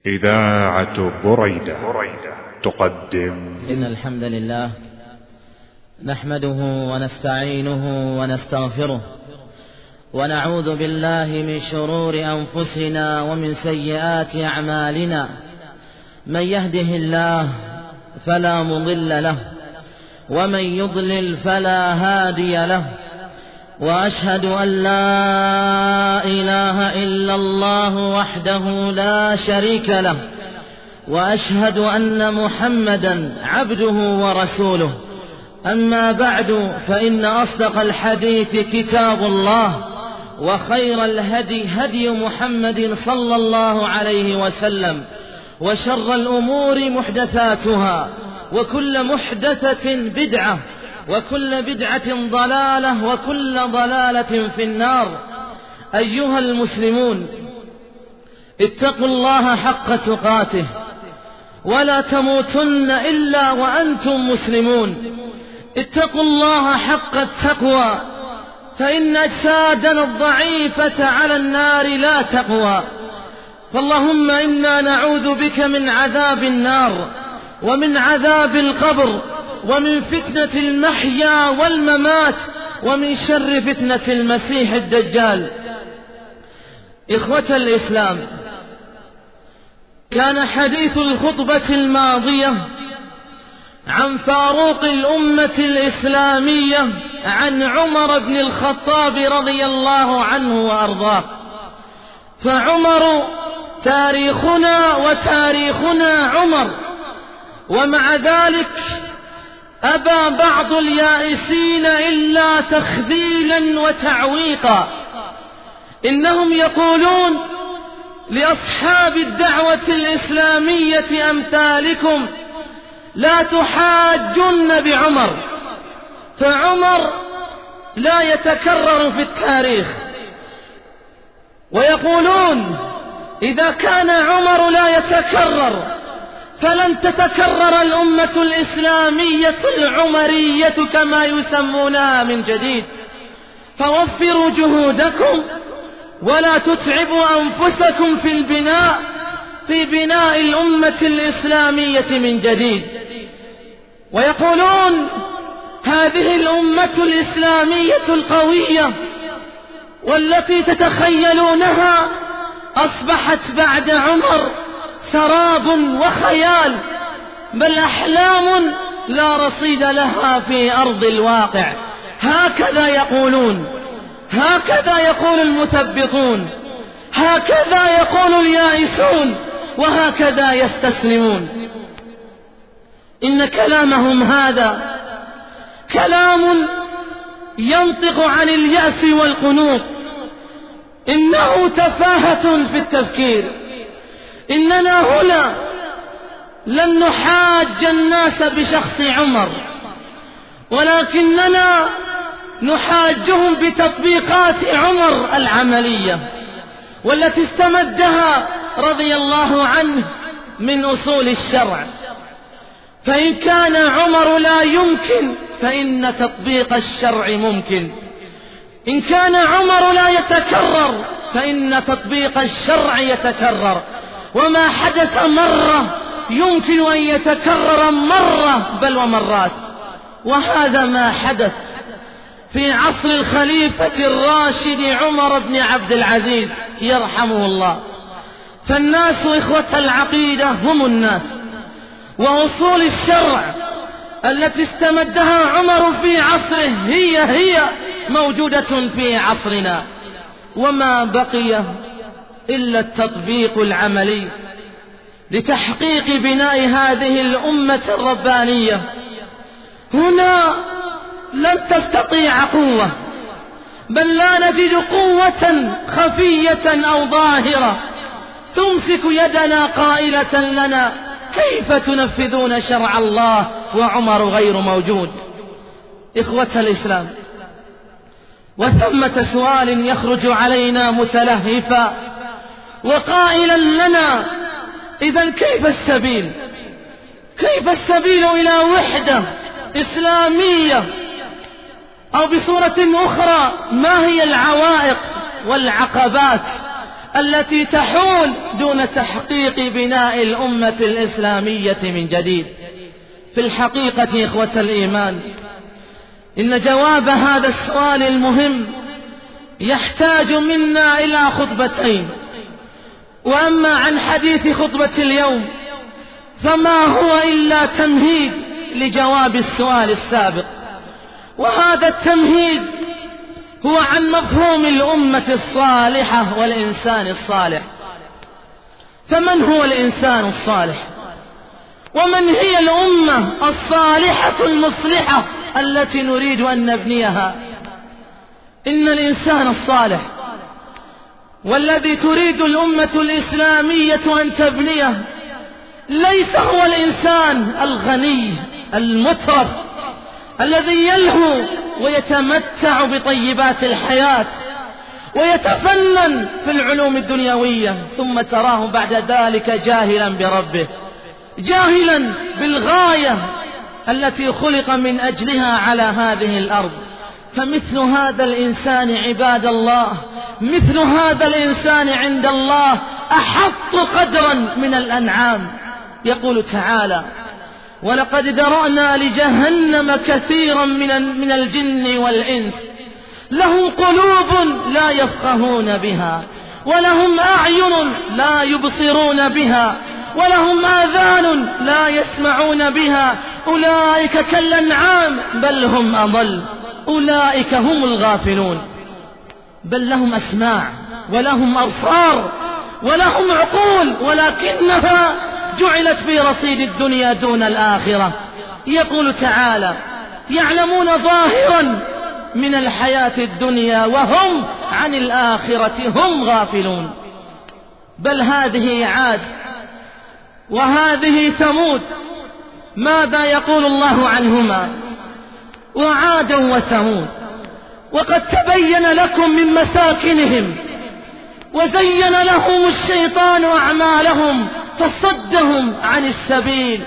إذاعة بريدة تقدم. إن الحمد لله نحمده ونستعينه ونستغفره ونعوذ بالله من شرور أنفسنا ومن سيئات أعمالنا. من يهده الله فلا مضل له ومن يضلل فلا هادي له، وأشهد أن لا إله إلا الله وحده لا شريك له، وأشهد أن محمدا عبده ورسوله. أما بعد، فإن أصدق الحديث كتاب الله، وخير الهدي هدي محمد صلى الله عليه وسلم، وشر الأمور محدثاتها، وكل محدثة بدعة، وكل بدعة ضلالة، وكل ضلالة في النار. أيها المسلمون، اتقوا الله حق تقاته ولا تموتن إلا وأنتم مسلمون. اتقوا الله حق التقوى، فإن أجسادنا الضعيفة على النار لا تقوى. فاللهم إنا نعوذ بك من عذاب النار، ومن عذاب القبر، ومن فتنة المحيا والممات، ومن شر فتنة المسيح الدجال. إخوة الإسلام، كان حديث الخطبة الماضية عن فاروق الأمة الإسلامية، عن عمر بن الخطاب رضي الله عنه وأرضاه. فعمر تاريخنا وتاريخنا عمر، ومع ذلك أبى بعض اليائسين إلا تخذيلا وتعويقا. إنهم يقولون لأصحاب الدعوة الإسلامية أمثالكم: لا تحاجن بعمر، فعمر لا يتكرر في التاريخ. ويقولون إذا كان عمر لا يتكرر فلن تتكرر الأمة الإسلامية العمرية كما يسمونها من جديد. فوفروا جهودكم ولا تتعبوا أنفسكم في بناء الأمة الإسلامية من جديد. ويقولون هذه الأمة الإسلامية القوية والتي تتخيلونها أصبحت بعد عمر سراب وخيال، بل أحلام لا رصيد لها في أرض الواقع. هكذا يقولون، هكذا يقول المثبطون، هكذا يقول اليائسون، وهكذا يستسلمون. إن كلامهم هذا كلام ينطق عن اليأس والقنوط، إنه تفاهة في التفكير. إننا هنا لن نحاج الناس بشخص عمر، ولكننا نحاجهم بتطبيقات عمر العملية، والتي استمدها رضي الله عنه من أصول الشرع. فإن كان عمر لا يمكن فإن تطبيق الشرع ممكن. إن كان عمر لا يتكرر فإن تطبيق الشرع يتكرر. وما حدث مرة يمكن أن يتكرر مرة بل ومرات. وهذا ما حدث في عصر الخليفة الراشد عمر بن عبد العزيز يرحمه الله. فالناس إخوة العقيدة هم الناس، وأصول الشرع التي استمدها عمر في عصره هي موجودة في عصرنا. وما بقي إلا التطبيق العملي لتحقيق بناء هذه الأمة الربانية. هنا لن تستطيع قوة، بل لا نجد قوة خفية أو ظاهرة تمسك يدنا قائلة لنا: كيف تنفذون شرع الله وعمر غير موجود؟ إخوة الإسلام، وثمة سؤال يخرج علينا متلهفا وقائلا لنا: إذن كيف السبيل؟ كيف السبيل إلى وحدة إسلامية؟ أو بصورة أخرى، ما هي العوائق والعقبات التي تحول دون تحقيق بناء الأمة الإسلامية من جديد. في الحقيقة إخوة الإيمان، إن جواب هذا السؤال المهم يحتاج منا إلى خطبتين. وأما عن حديث خطبة اليوم فما هو إلا تمهيد لجواب السؤال السابق، وهذا التمهيد هو عن مفهوم الأمة الصالحة والإنسان الصالح. فمن هو الإنسان الصالح؟ ومن هي الأمة الصالحة المصلحة التي نريد أن نبنيها؟ إن الإنسان الصالح والذي تريد الأمة الإسلامية أن تبنيه ليس هو الإنسان الغني المترف الذي يلهو ويتمتع بطيبات الحياة ويتفنن في العلوم الدنيوية، ثم تراه بعد ذلك جاهلا بربه، جاهلا بالغاية التي خلق من أجلها على هذه الأرض. فمثل هذا الإنسان عباد الله، مثل هذا الإنسان عند الله أحط قدرا من الأنعام. يقول تعالى: ولقد ذرأنا لجهنم كثيرا من الجن والإنس لهم قلوب لا يفقهون بها، ولهم أعين لا يبصرون بها، ولهم آذان لا يسمعون بها، أولئك كالأنعام بل هم أضل، أولئك هم الغافلون. بل لهم أسماع ولهم أبصار ولهم عقول ولكنها جعلت في رصيد الدنيا دون الآخرة. يقول تعالى: يعلمون ظاهرا من الحياة الدنيا وهم عن الآخرة هم غافلون. بل هذه عاد وهذه ثمود، ماذا يقول الله عنهما؟ وعاد وثمود وقد تبين لكم من مساكنهم وزين لهم الشيطان أعمالهم فصدهم عن السبيل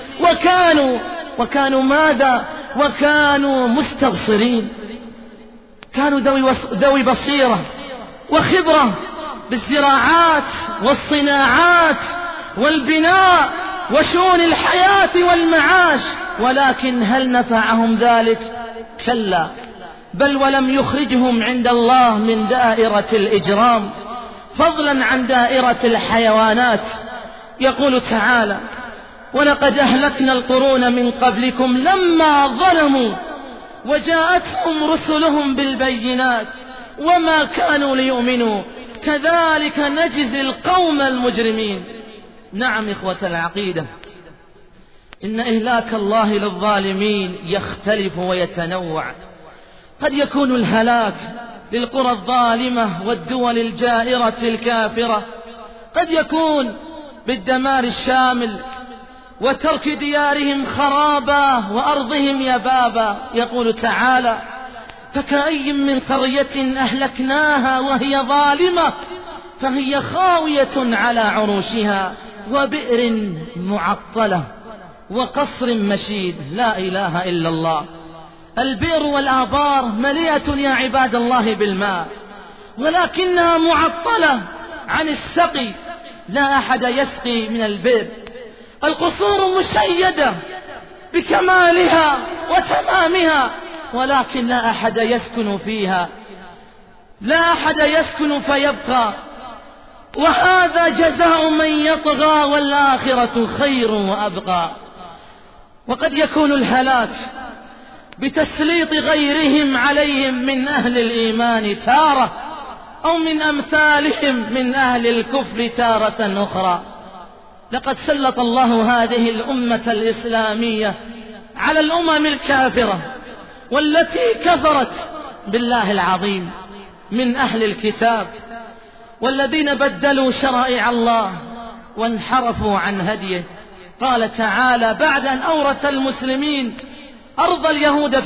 وكانوا ماذا؟ وكانوا مستبصرين. كانوا ذوي بصيرة وخبرة بالزراعات والصناعات والبناء وشؤون الحياة والمعاش، ولكن هل نفعهم ذلك؟ كلا، بل ولم يخرجهم عند الله من دائرة الإجرام، فضلا عن دائرة الحيوانات. يقول تعالى: ولقد أهلكنا القرون من قبلكم لما ظلموا وجاءتهم رسلهم بالبينات وما كانوا ليؤمنوا كذلك نجزي القوم المجرمين. نعم إخوة العقيدة، إن إهلاك الله للظالمين يختلف ويتنوع. قد يكون الهلاك للقرى الظالمة والدول الجائرة الكافرة، قد يكون بالدمار الشامل وترك ديارهم خرابا وأرضهم يبابا. يقول تعالى: فكأي من قرية أهلكناها وهي ظالمة فهي خاوية على عروشها وبئر معطلة وقصر مشيد. لا إله إلا الله. البئر والآبار مليئة يا عباد الله بالماء، ولكنها معطلة عن السقي، لا أحد يسقي من البئر. القصور مشيدة بكمالها وتمامها، ولكن لا أحد يسكن فيها، لا أحد يسكن فيبقى. وهذا جزاء من يطغى والآخرة خير وأبقى. وقد يكون الهلاك بتسليط غيرهم عليهم من أهل الإيمان تارة، أو من أمثالهم من أهل الكفر تارة أخرى. لقد سلط الله هذه الأمة الإسلامية على الأمم الكافرة والتي كفرت بالله العظيم من أهل الكتاب، والذين بدلوا شرائع الله وانحرفوا عن هديه. قال تعالى بعد أن أورث المسلمين أرض اليهود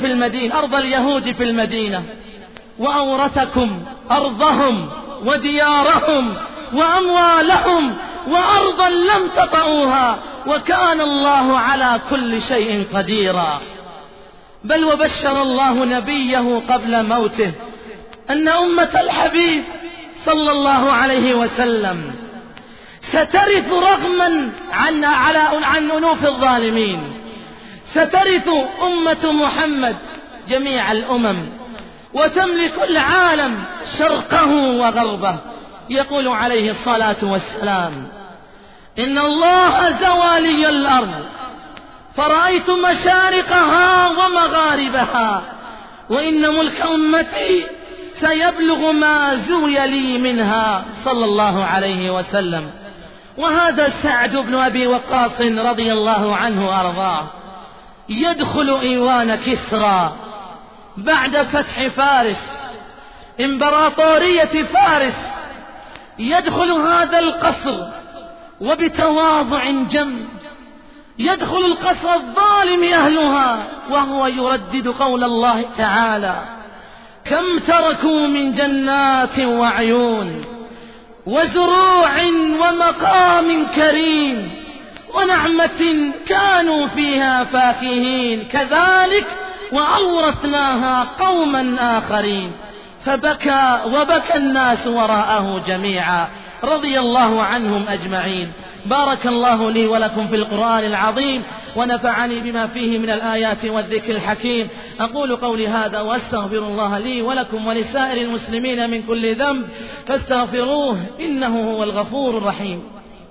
في المدينة وأورثكم أرضهم وديارهم وأموالهم وأرضا لم تطئوها وكان الله على كل شيء قديرا. بل وبشر الله نبيه قبل موته أن أمة الحبيب صلى الله عليه وسلم سترث رغما عن أنوف الظالمين، سترث أمة محمد جميع الأمم وتملك العالم شرقه وغربه. يقول عليه الصلاة والسلام: إن الله زوى لي الأرض فرأيت مشارقها ومغاربها، وإن ملك أمتي سيبلغ ما زوي لي منها، صلى الله عليه وسلم. وهذا سعد بن أبي وقاص رضي الله عنه وأرضاه يدخل إيوان كسرى بعد فتح فارس، إمبراطورية فارس، يدخل هذا القصر وبتواضع جم يدخل القصر الظالم أهلها وهو يردد قول الله تعالى: كم تركوا من جنات وعيون وزروع ومقام كريم ونعمة كانوا فيها فاكهين، كذلك وأورثناها قوما آخرين. فبكى وبكى الناس وراءه جميعا، رضي الله عنهم أجمعين. بارك الله لي ولكم في القرآن العظيم ونفعني بما فيه من الآيات والذكر الحكيم. أقول قولي هذا وأستغفر الله لي ولكم ولسائر المسلمين من كل ذنب فاستغفروه إنه هو الغفور الرحيم.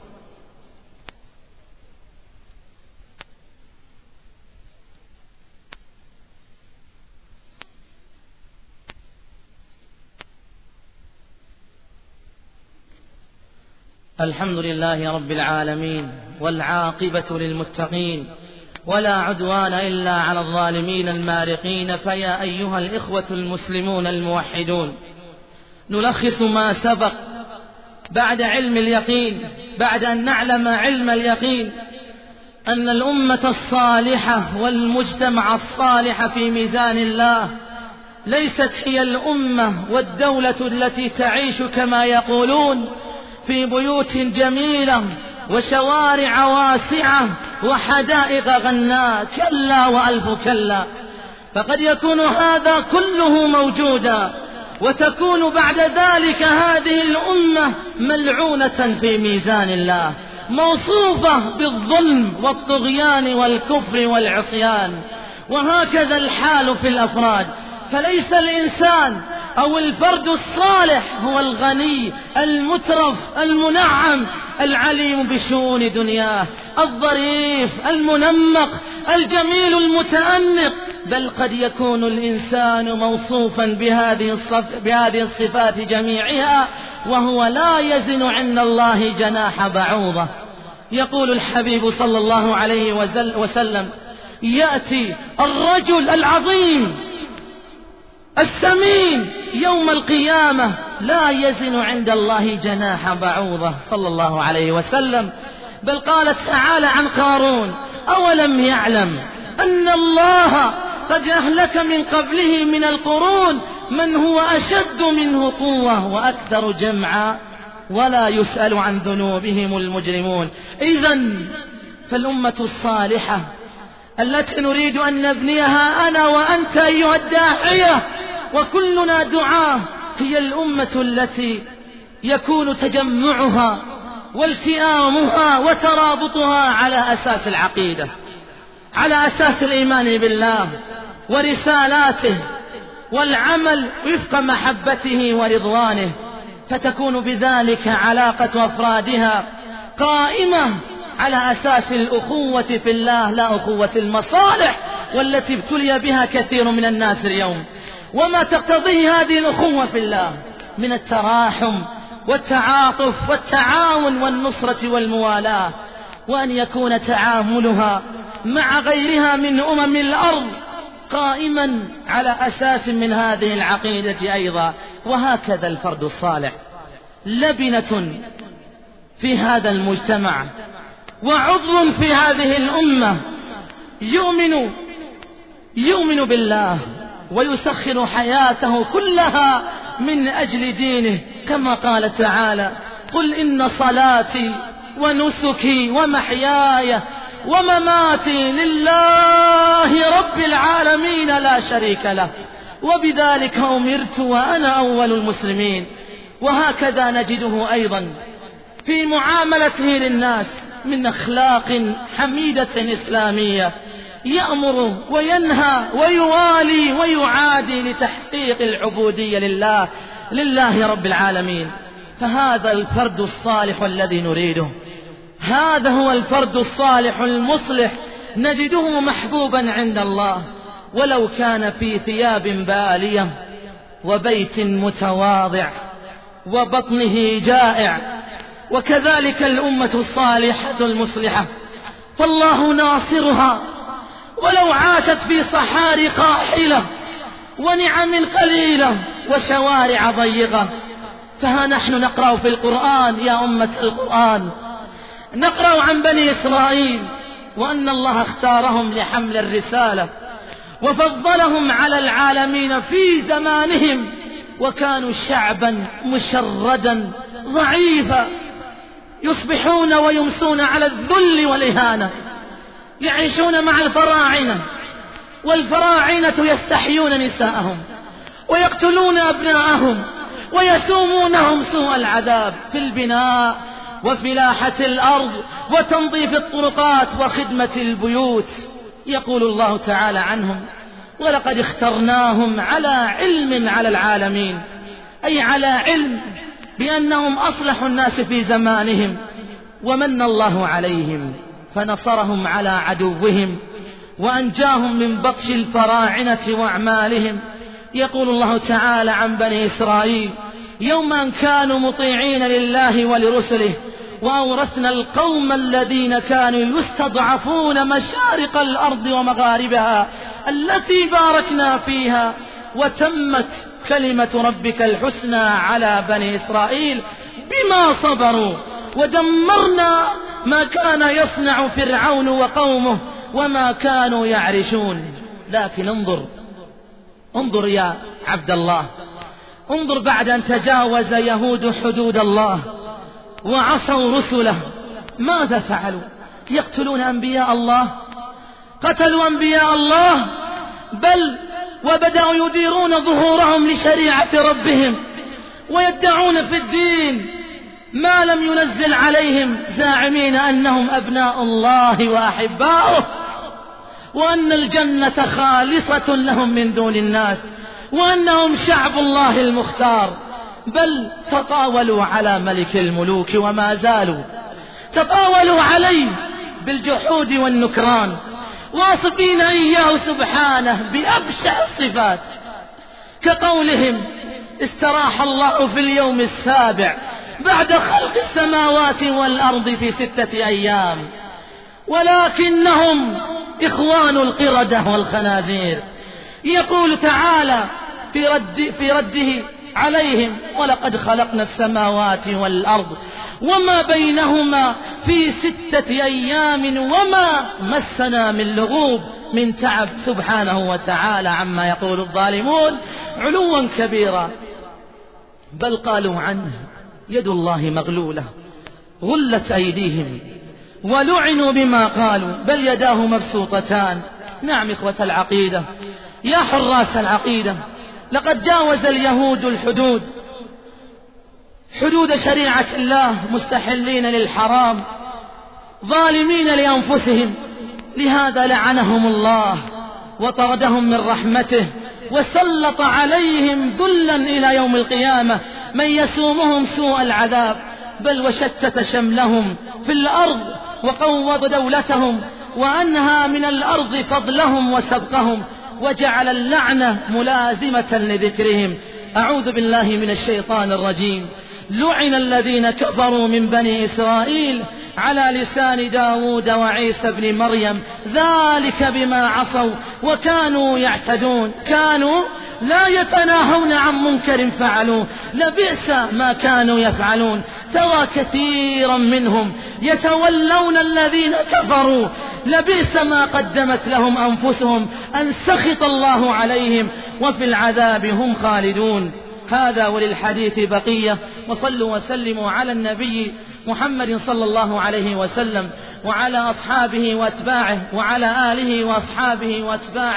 الحمد لله رب العالمين، والعاقبة للمتقين، ولا عدوان إلا على الظالمين المارقين. فيا أيها الإخوة المسلمون الموحدون، نلخص ما سبق بعد علم اليقين، بعد أن نعلم علم اليقين أن الأمة الصالحة والمجتمع الصالح في ميزان الله ليست هي الأمة والدولة التي تعيش كما يقولون في بيوت جميلة وشوارع واسعة وحدائق غناء، كلا وألف كلا. فقد يكون هذا كله موجودا وتكون بعد ذلك هذه الأمة ملعونة في ميزان الله، موصوفة بالظلم والطغيان والكفر والعصيان. وهكذا الحال في الأفراد، فليس الإنسان أو الفرد الصالح هو الغني المترف المنعم العليم بشؤون دنياه، الظريف المنمق الجميل المتأنق، بل قد يكون الإنسان موصوفا بهذه الصفات جميعها وهو لا يزن عند الله جناح بعوضة. يقول الحبيب صلى الله عليه وسلم: يأتي الرجل العظيم الثمين يوم القيامة لا يزن عند الله جناح بعوضة، صلى الله عليه وسلم. بل قال تعالى عن قارون: أولم يعلم أن الله قد أهلك من قبله من القرون من هو أشد منه قوة وأكثر جمعا ولا يسأل عن ذنوبهم المجرمون. إذن فالأمة الصالحة التي نريد أن نبنيها أنا وأنت أيها الداعية وكلنا دعاة هي الأمة التي يكون تجمعها والتئامها وترابطها على أساس العقيدة، على أساس الإيمان بالله ورسالاته والعمل وفق محبته ورضوانه، فتكون بذلك علاقة أفرادها قائمة على أساس الأخوة في الله لا أخوة المصالح والتي ابتلي بها كثير من الناس اليوم. وما تقتضيه هذه الأخوة في الله من التراحم والتعاطف والتعاون والنصرة والموالاة، وأن يكون تعاملها مع غيرها من أمم الأرض قائما على أساس من هذه العقيدة أيضا. وهكذا الفرد الصالح لبنة في هذا المجتمع وعضو في هذه الأمة، يؤمن بالله ويسخر حياته كلها من أجل دينه، كما قال تعالى: قل إن صلاتي ونسكي ومحياي ومماتي لله رب العالمين لا شريك له وبذلك أمرت وأنا أول المسلمين. وهكذا نجده أيضا في معاملته للناس من أخلاق حميدة إسلامية، يأمر وينهى ويوالي ويعادي لتحقيق العبودية لله رب العالمين. فهذا الفرد الصالح الذي نريده، هذا هو الفرد الصالح المصلح، نجده محبوبا عند الله ولو كان في ثياب بالية وبيت متواضع وبطنه جائع. وكذلك الأمة الصالحة المصلحة فالله ناصرها ولو عاشت في صحاري قاحلة ونعم قليلة وشوارع ضيقة. فها نحن نقرأ في القرآن يا أمة القرآن، نقرأ عن بني إسرائيل وأن الله اختارهم لحمل الرسالة وفضلهم على العالمين في زمانهم، وكانوا شعبا مشردا ضعيفا يصبحون ويمسون على الذل والإهانة، يعيشون مع الفراعنة والفراعنة يستحيون نساءهم ويقتلون أبناءهم ويسومونهم سوء العذاب في البناء وفلاحة الأرض وتنظيف الطرقات وخدمة البيوت. يقول الله تعالى عنهم: ولقد اخترناهم على علم على العالمين، أي على علم بأنهم أصلح الناس في زمانهم، ومن الله عليهم فنصرهم على عدوهم وأنجاهم من بطش الفراعنة وأعمالهم. يقول الله تعالى عن بني إسرائيل: يوم أن كانوا مطيعين لله ولرسله وأورثنا القوم الذين كانوا يستضعفون مشارق الأرض ومغاربها التي باركنا فيها وتمت كلمة ربك الحسنى على بني إسرائيل بما صبروا ودمرنا ما كان يصنع فرعون وقومه وما كانوا يعرشون. لكن انظر يا عبد الله، انظر بعد أن تجاوز يهود حدود الله وعصوا رسله ماذا فعلوا؟ يقتلون أنبياء الله، قتلوا أنبياء الله، بل وبدأوا يديرون ظهورهم لشريعة ربهم ويدعون في الدين ما لم ينزل عليهم، زاعمين أنهم أبناء الله وأحباؤه وأن الجنة خالصة لهم من دون الناس وأنهم شعب الله المختار. بل تطاولوا على ملك الملوك وما زالوا تطاولوا عليه بالجحود والنكران، واصفين إياه سبحانه بأبشع الصفات، كقولهم: استراح الله في اليوم السابع بعد خلق السماوات والأرض في 6 أيام، ولكنهم إخوان القردة والخنازير. يقول تعالى في رده عليهم: ولقد خلقنا السماوات والأرض وما بينهما في 6 أيام وما مسنا من لغوب من تعب، سبحانه وتعالى عما يقول الظالمون علوا كبيرا. بل قالوا عنه: يد الله مغلولة غلت أيديهم ولعنوا بما قالوا بل يداه مبسوطتان. نعم إخوة العقيدة، يا حراس العقيدة، لقد جاوز اليهود حدود شريعة الله، مستحلين للحرام ظالمين لأنفسهم، لهذا لعنهم الله وطردهم من رحمته وسلط عليهم ذلا إلى يوم القيامة من يسومهم سوء العذاب، بل وشتت شملهم في الأرض وقوض دولتهم وأنهى من الأرض فضلهم وسبقهم وجعل اللعنة ملازمة لذكرهم. أعوذ بالله من الشيطان الرجيم. لعن الذين كفروا من بني إسرائيل على لسان داود وعيسى بن مريم ذلك بما عصوا وكانوا يعتدون، كانوا لا يتناهون عن منكر فعلوه لبئس ما كانوا يفعلون. ترى كثيرا منهم يتولون الذين كفروا لبئس ما قدمت لهم أنفسهم أن سخط الله عليهم وفي العذاب هم خالدون. هذا وللحديث بقية، وصلوا وسلموا على النبي محمد صلى الله عليه وسلم وعلى أصحابه وأتباعه وعلى آله وأصحابه وأتباعه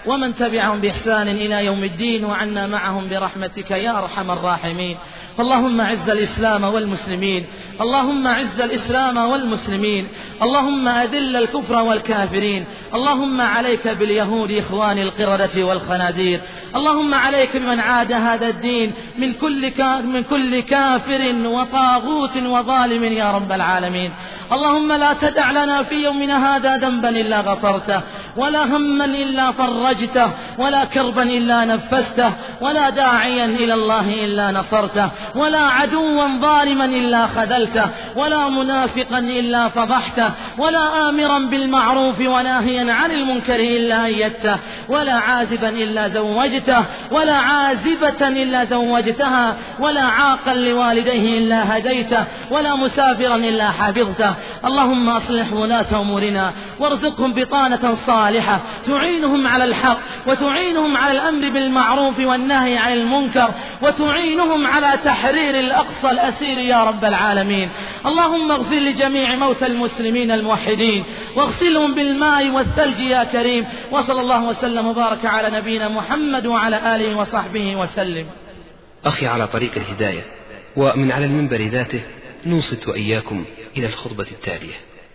ومن تبعهم بإحسان إلى يوم الدين، وعنا معهم برحمتك يا أرحم الراحمين. اللهم أعز الإسلام والمسلمين، اللهم أعز الإسلام والمسلمين، اللهم أذل الكفر والكافرين، اللهم عليك باليهود إخوان القردة والخنازير، اللهم عليك بمن عاد هذا الدين من كل كافر وطاغوت وظالم يا رب العالمين. اللهم لا تدع لنا في يومنا هذا ذنبا إلا غفرته، ولا هما إلا فرجته، ولا كربا إلا نفسته، ولا داعيا إلى الله إلا نصرته، ولا عدوا ظالما إلا خذلته، ولا منافقا إلا فضحته، ولا آمرا بالمعروف وناهيا عن المنكر إلا أيدته، ولا عازبا إلا زوجته، ولا عازبة إلا زوجتها، ولا عاقا لوالديه إلا هديته، ولا مسافرا إلا حفظته. اللهم أصلح ولاة أمورنا، وارزقهم بطانة صالحة تعينهم على الحق، وتعينهم على الأمر بالمعروف والنهي عن المنكر، وتعينهم على تحرير الأقصى الأسير يا رب العالمين. اللهم اغفر لجميع موتى المسلمين الموحدين، واغسلهم بالماء والثلج يا كريم. وصلى الله وسلم وبارك على نبينا محمد وعلى آله وصحبه وسلم. أخي على طريق الهداية ومن على المنبر ذاته، نوصت وإياكم إلى الخطبة التالية.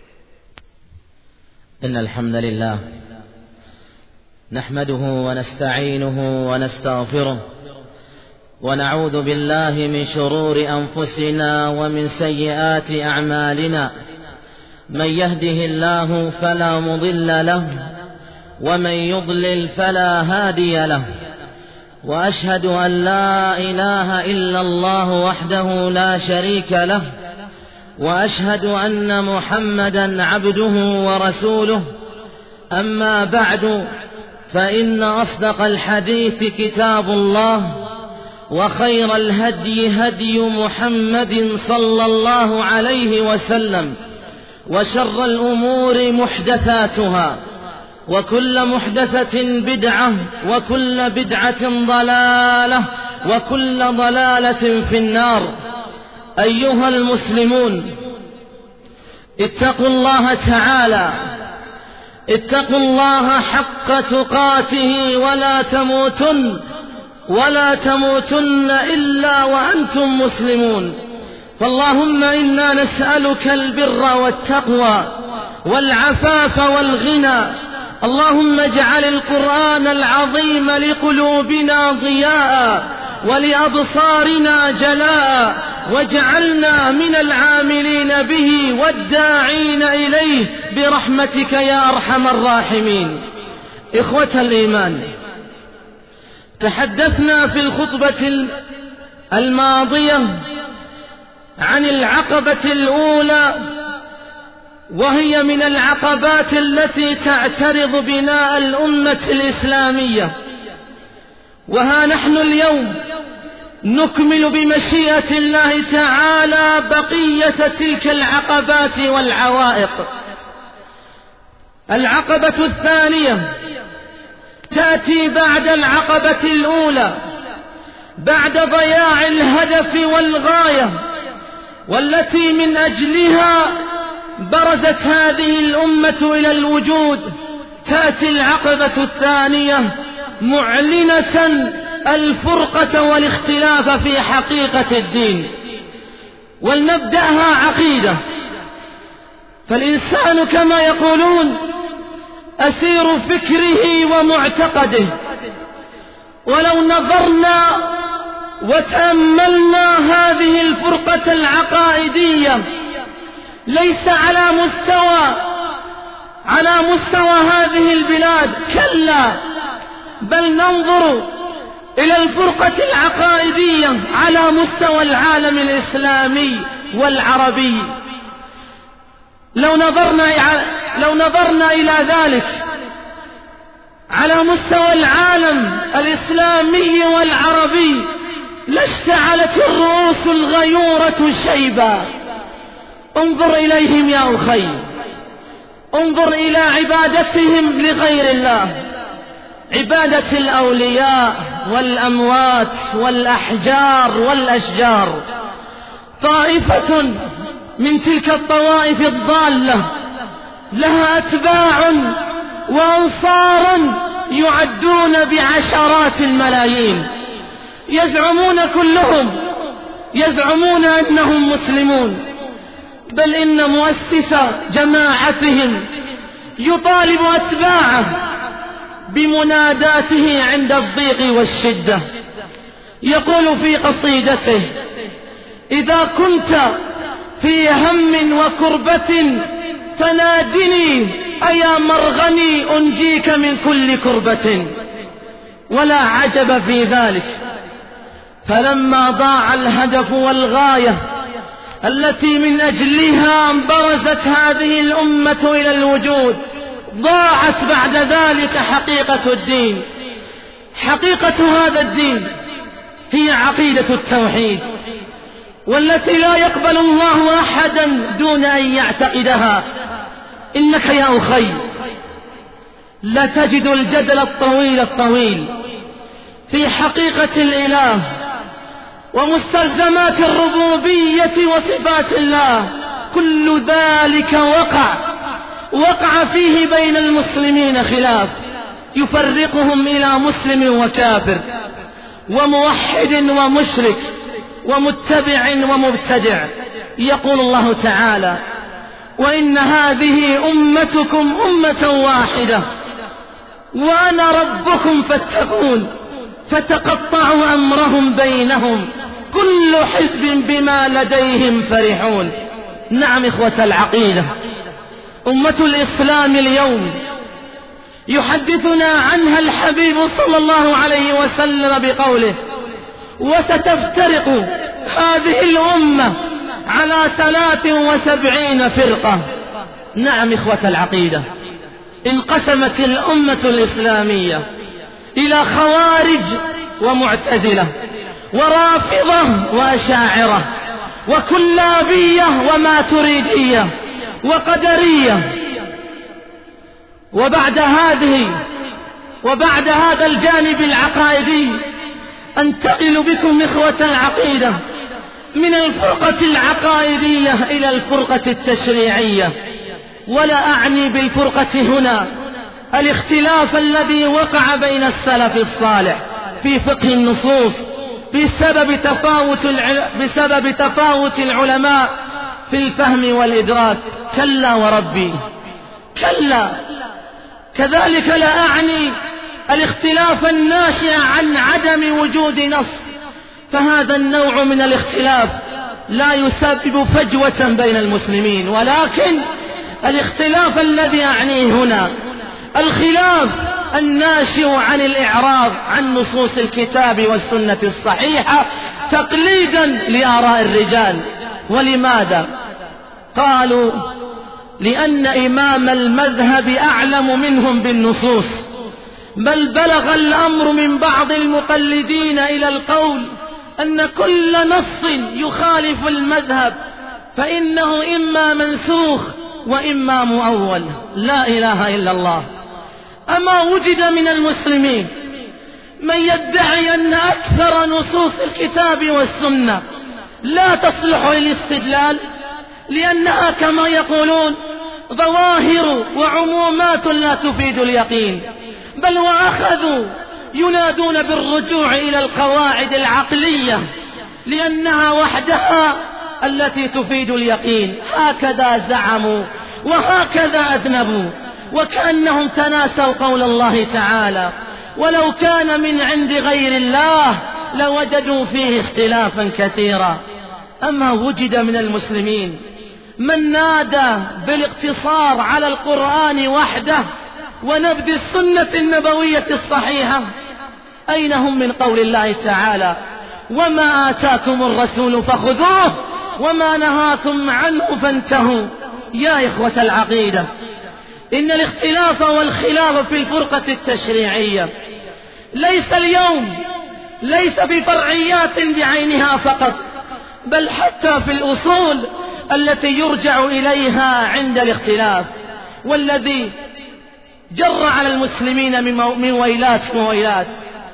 إن الحمد لله نحمده ونستعينه ونستغفره، ونعوذ بالله من شرور أنفسنا ومن سيئات أعمالنا. من يهده الله فلا مضل له، ومن يضلل فلا هادي له. وأشهد أن لا إله إلا الله وحده لا شريك له، وأشهد أن محمدا عبده ورسوله. أما بعد، فإن أصدق الحديث كتاب الله، وخير الهدي هدي محمد صلى الله عليه وسلم، وشر الأمور محدثاتها، وكل محدثة بدعة، وكل بدعة ضلالة، وكل ضلالة في النار. أيها المسلمون، اتقوا الله تعالى، اتقوا الله حق تقاته، ولا تموتن إلا وأنتم مسلمون. فاللهم إنا نسألك البر والتقوى والعفاف والغنى. اللهم اجعل القرآن العظيم لقلوبنا ضياء، ولأبصارنا جلاء، واجعلنا من العاملين به والداعين إليه برحمتك يا أرحم الراحمين. إخوة الإيمان، تحدثنا في الخطبة الماضية عن العقبة الأولى، وهي من العقبات التي تعترض بناء الأمة الإسلامية. وها نحن اليوم نكمل بمشيئة الله تعالى بقية تلك العقبات والعوائق. العقبة الثانية تأتي بعد العقبة الأولى، بعد ضياع الهدف والغاية، والتي من أجلها برزت هذه الأمة إلى الوجود. تأتي العقبة الثانية معلنة الفرقة والاختلاف في حقيقة الدين. ولنبدأها عقيدة. فالإنسان كما يقولون أسير فكره ومعتقده. ولو نظرنا وتأملنا هذه الفرقة العقائدية ليس على مستوى هذه البلاد، كلا، بل ننظر إلى الفرقة العقائدية على مستوى العالم الإسلامي والعربي. لو نظرنا إلى ذلك على مستوى العالم الإسلامي والعربي لاشتعلت الرؤوس الغيورة شيبا. انظر إليهم يا أخي، انظر إلى عبادتهم لغير الله، عبادة الأولياء والأموات والأحجار والأشجار. طائفة من تلك الطوائف الضالة لها أتباع وأنصار يعدون بعشرات الملايين، يزعمون كلهم يزعمون أنهم مسلمون، بل إن مؤسس جماعتهم يطالب أتباعه بمناداته عند الضيق والشدة. يقول في قصيدته: إذا كنت في هم وكربة فنادني أيا مرغني أنجيك من كل كربة. ولا عجب في ذلك، فلما ضاع الهدف والغاية التي من أجلها برزت هذه الأمة إلى الوجود، ضاعت بعد ذلك حقيقة الدين. حقيقة هذا الدين هي عقيدة التوحيد، والتي لا يقبل الله أحدا دون أن يعتقدها. إنك يا أخي لتجد الجدل الطويل في حقيقة الإله ومستلزمات الربوبية وصفات الله، كل ذلك وقع فيه بين المسلمين خلاف يفرقهم إلى مسلم وكافر، وموحد ومشرك، ومتبع ومبتدع. يقول الله تعالى: وإن هذه أمتكم أمة واحدة وأنا ربكم فاتقون، فتقطعوا أمرهم بينهم كل حزب بما لديهم فرحون. نعم إخوة العقيدة، أمة الإسلام اليوم يحدثنا عنها الحبيب صلى الله عليه وسلم بقوله: وستفترق هذه الأمة على 73 فرقة. نعم إخوة العقيدة، انقسمت الأمة الإسلامية إلى خوارج ومعتزلة ورافضة وأشاعرة وكلابية وماتريدية وقدرية. وبعد هذا الجانب العقائدي أنتقل بكم إخوة العقيدة من الفرقة العقائدية إلى الفرقة التشريعية. ولا أعني بالفرقة هنا الاختلاف الذي وقع بين السلف الصالح في فقه النصوص بسبب تفاوت العلماء في الفهم والإدراك. كلا وربي، كلا. كذلك لا أعني الاختلاف الناشئ عن عدم وجود نص، فهذا النوع من الاختلاف لا يسبب فجوة بين المسلمين، ولكن الاختلاف الذي أعنيه هنا الخلاف الناشئ عن الإعراض عن نصوص الكتاب والسنة الصحيحة تقليدا لآراء الرجال. ولماذا؟ قالوا: لأن إمام المذهب أعلم منهم بالنصوص، بل بلغ الأمر من بعض المقلدين إلى القول أن كل نص يخالف المذهب فإنه إما منسوخ وإما مؤول. لا إله إلا الله. أما وجد من المسلمين من يدعي أن أكثر نصوص الكتاب والسنة لا تصلح للاستدلال، لأنها كما يقولون ظواهر وعمومات لا تفيد اليقين، بل وأخذوا ينادون بالرجوع إلى القواعد العقلية لأنها وحدها التي تفيد اليقين. هكذا زعموا وهكذا أذنبوا، وكأنهم تناسوا قول الله تعالى: ولو كان من عند غير الله لوجدوا فيه اختلافا كثيرا. أما وجد من المسلمين من نادى بالاقتصار على القرآن وحده ونبذ السنة النبوية الصحيحة. أين هم من قول الله تعالى: وما آتاكم الرسول فخذوه وما نهاكم عنه فانتهوا. يا إخوة العقيدة، إن الاختلاف والخلاف في الفرقة التشريعية ليس اليوم ليس بفرعيات بعينها فقط، بل حتى في الأصول التي يرجع إليها عند الاختلاف، والذي جر على المسلمين من ويلات.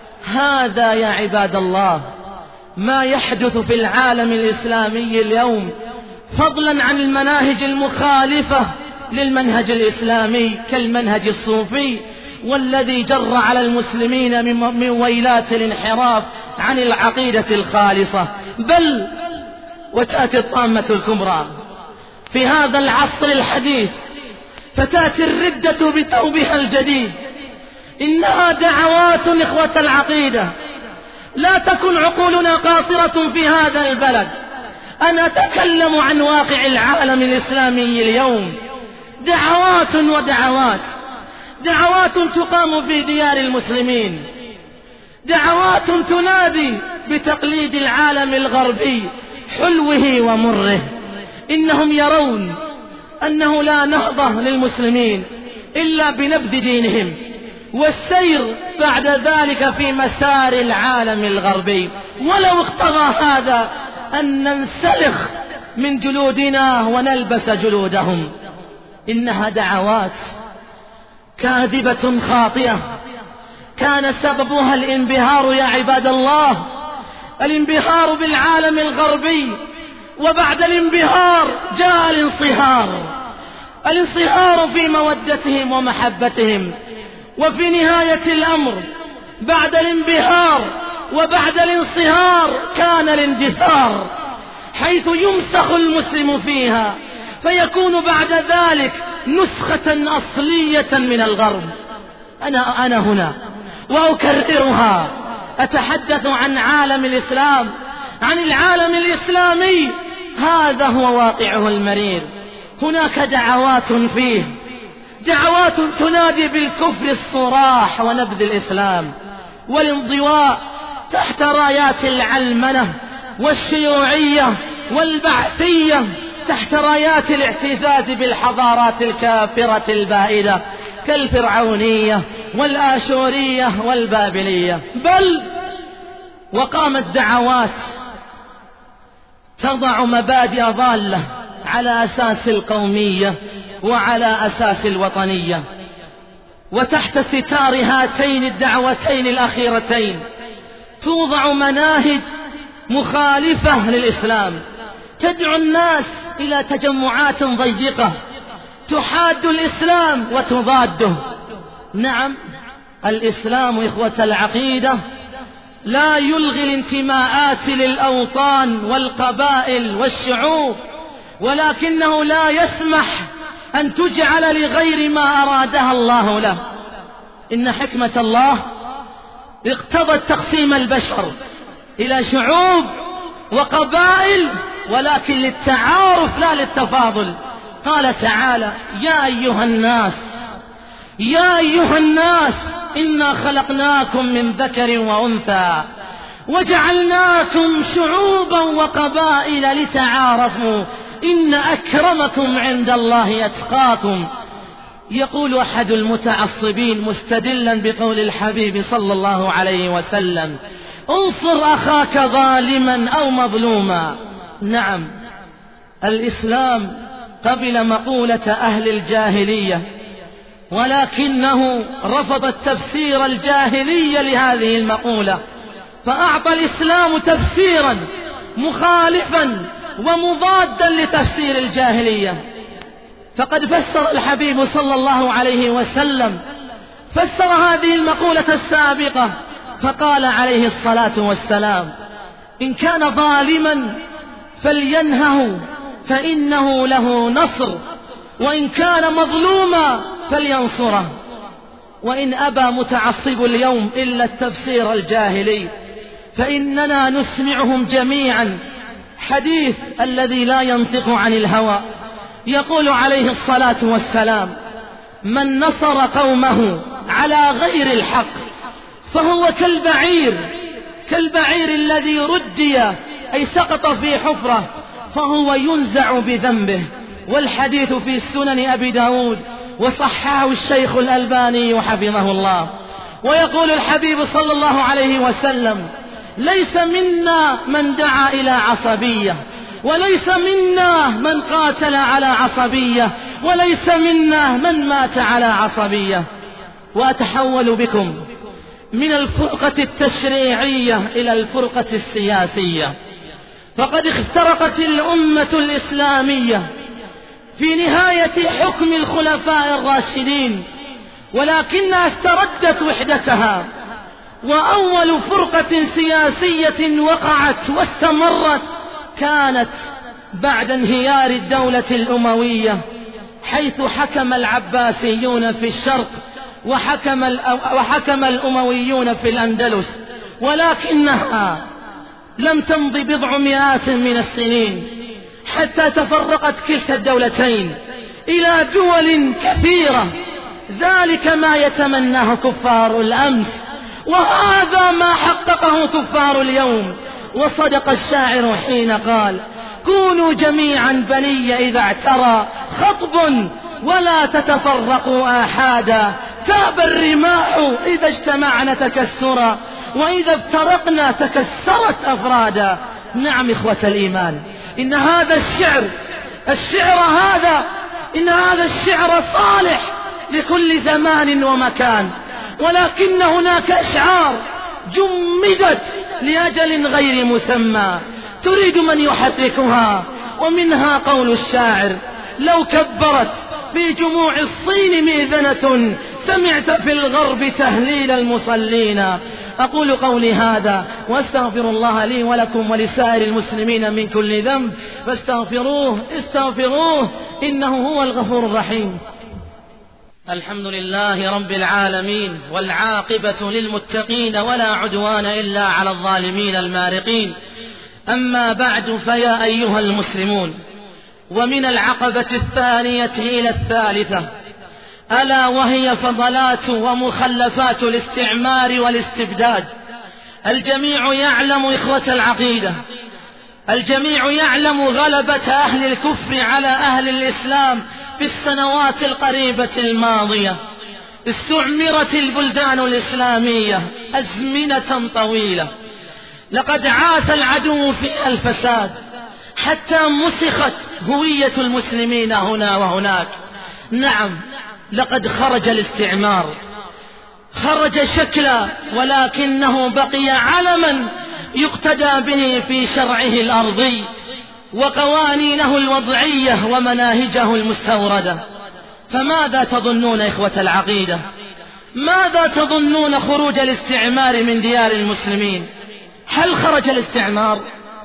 هذا يا عباد الله ما يحدث في العالم الإسلامي اليوم، فضلا عن المناهج المخالفة للمنهج الإسلامي كالمنهج الصوفي والذي جر على المسلمين من ويلات الانحراف عن العقيدة الخالصة. بل وتأتي الطامة الكبرى في هذا العصر الحديث، فتأتي الردة بثوبها الجديد. إنها دعوات إخوة العقيدة، لا تكن عقولنا قاصرة في هذا البلد. أنا أتكلم عن واقع العالم الإسلامي اليوم. دعوات ودعوات، دعوات تقام في ديار المسلمين، دعوات تنادي بتقليد العالم الغربي حلوه ومره. إنهم يرون أنه لا نهضة للمسلمين إلا بنبذ دينهم والسير بعد ذلك في مسار العالم الغربي، ولو اقتضى هذا أن ننسلخ من جلودنا ونلبس جلودهم. إنها دعوات كاذبة خاطئة كان سببها الانبهار يا عباد الله، الانبهار بالعالم الغربي، وبعد الانبهار جاء الانصهار في مودتهم ومحبتهم. وفي نهاية الأمر بعد الانبهار وبعد الانصهار كان الاندثار، حيث يمسخ المسلم فيها فيكون بعد ذلك نسخة أصلية من الغرب. أنا هنا وأكررها، أتحدث عن عالم الإسلام، عن العالم الإسلامي. هذا هو واقعه المرير. هناك دعوات فيه، دعوات تنادي بالكفر الصراح ونبذ الإسلام والانضواء تحت رايات العلمنة والشيوعية والبعثية، تحت رايات الاعتزاز بالحضارات الكافرة البائدة كالفرعونية والآشورية والبابلية. بل وقامت دعوات تضع مبادئ ضالة على أساس القومية وعلى أساس الوطنية، وتحت ستار هاتين الدعوتين الأخيرتين توضع مناهج مخالفة للإسلام، تدعو الناس إلى تجمعات ضيقة تحاد الإسلام وتضاده. نعم، الإسلام إخوة العقيدة لا يلغي الانتماءات للأوطان والقبائل والشعوب، ولكنه لا يسمح أن تجعل لغير ما أرادها الله له. إن حكمة الله اقتضت تقسيم البشر إلى شعوب وقبائل، ولكن للتعارف لا للتفاضل. قال تعالى: يا أيها الناس إنا خلقناكم من ذكر وأنثى وجعلناكم شعوبا وقبائل لتعارفوا إن أكرمكم عند الله أتقاكم. يقول أحد المتعصبين مستدلا بقول الحبيب صلى الله عليه وسلم: انصر أخاك ظالما أو مظلوما. نعم، الإسلام قبل مقولة أهل الجاهلية، ولكنه رفض التفسير الجاهلي لهذه المقولة، فأعطى الإسلام تفسيرا مخالفا ومضادا لتفسير الجاهلية. فقد فسر الحبيب صلى الله عليه وسلم، فسر هذه المقولة السابقة فقال عليه الصلاة والسلام: إن كان ظالما فلينهه فإنه له نصر، وإن كان مظلوما فلينصره. وإن أبى متعصب اليوم إلا التفسير الجاهلي فإننا نسمعهم جميعا حديث الذي لا ينطق عن الهوى. يقول عليه الصلاة والسلام: من نصر قومه على غير الحق فهو كالبعير الذي ردي أي سقط في حفرة فهو ينزع بذنبه. والحديث في سنن أبي داود وصححه الشيخ الألباني حفظه الله. ويقول الحبيب صلى الله عليه وسلم: ليس منا من دعا إلى عصبية، وليس منا من قاتل على عصبية، وليس منا من مات على عصبية. وأتحول بكم من الفرقة التشريعية إلى الفرقة السياسية، فقد افترقت الأمة الإسلامية في نهاية حكم الخلفاء الراشدين، ولكنها استردت وحدتها. وأول فرقة سياسية وقعت واستمرت كانت بعد انهيار الدولة الأموية، حيث حكم العباسيون في الشرق وحكم الأمويون في الأندلس، ولكنها لم تمض بضع مئات من السنين حتى تفرقت كلتا الدولتين إلى دول كثيرة. ذلك ما يتمناه كفار الأمس، وهذا ما حققه كفار اليوم. وصدق الشاعر حين قال: كونوا جميعا بني إذا اعترى خطب ولا تتفرقوا آحادا، تاب الرماح إذا اجتمعنا تكسرا وإذا افترقنا تكسرت أفرادا. نعم إخوة الإيمان، إن هذا الشعر صالح لكل زمان ومكان، ولكن هناك أشعار جمدت لأجل غير مسمى تريد من يحركها. ومنها قول الشاعر: لو كبرت في جموع الصين مئذنة سمعت في الغرب تهليل المصلين. أقول قولي هذا واستغفر الله لي ولكم ولسائر المسلمين من كل ذنب، فاستغفروه استغفروه إنه هو الغفور الرحيم. الحمد لله رب العالمين، والعاقبة للمتقين ولا عدوان إلا على الظالمين المارقين. أما بعد، فيا أيها المسلمون، ومن العقبة الثانية إلى الثالثة، ألا وهي فضلات ومخلفات الاستعمار والاستبداد. الجميع يعلم إخوة العقيدة، الجميع يعلم غلبة أهل الكفر على أهل الإسلام في السنوات القريبة الماضية. استعمرت البلدان الإسلامية أزمنة طويلة، لقد عاث العدو في الفساد حتى مسخت هوية المسلمين هنا وهناك. نعم، لقد خرج الاستعمار، خرج شكلا، ولكنه بقي علما يقتدى به في شرعه الأرضي وقوانينه الوضعية ومناهجه المستوردة. فماذا تظنون إخوة العقيدة؟ ماذا تظنون خروج الاستعمار من ديار المسلمين؟ هل خرج الاستعمار؟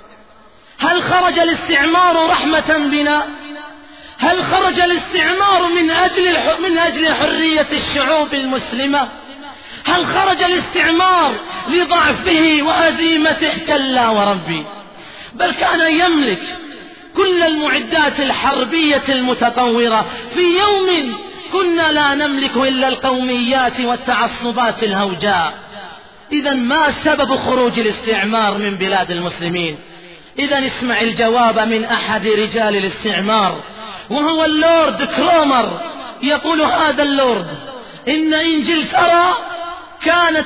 هل خرج الاستعمار رحمة بنا؟ هل خرج الاستعمار من أجل حرية الشعوب المسلمة؟ هل خرج الاستعمار لضعفه وهزيمته؟ كلا وربي، بل كان يملك كل المعدات الحربية المتطورة. في يوم كنا لا نملك إلا القوميات والتعصبات الهوجاء. إذن ما سبب خروج الاستعمار من بلاد المسلمين؟ إذن اسمع الجواب من أحد رجال الاستعمار، وهو اللورد كرومر. يقول هذا اللورد إن إنجلترا كانت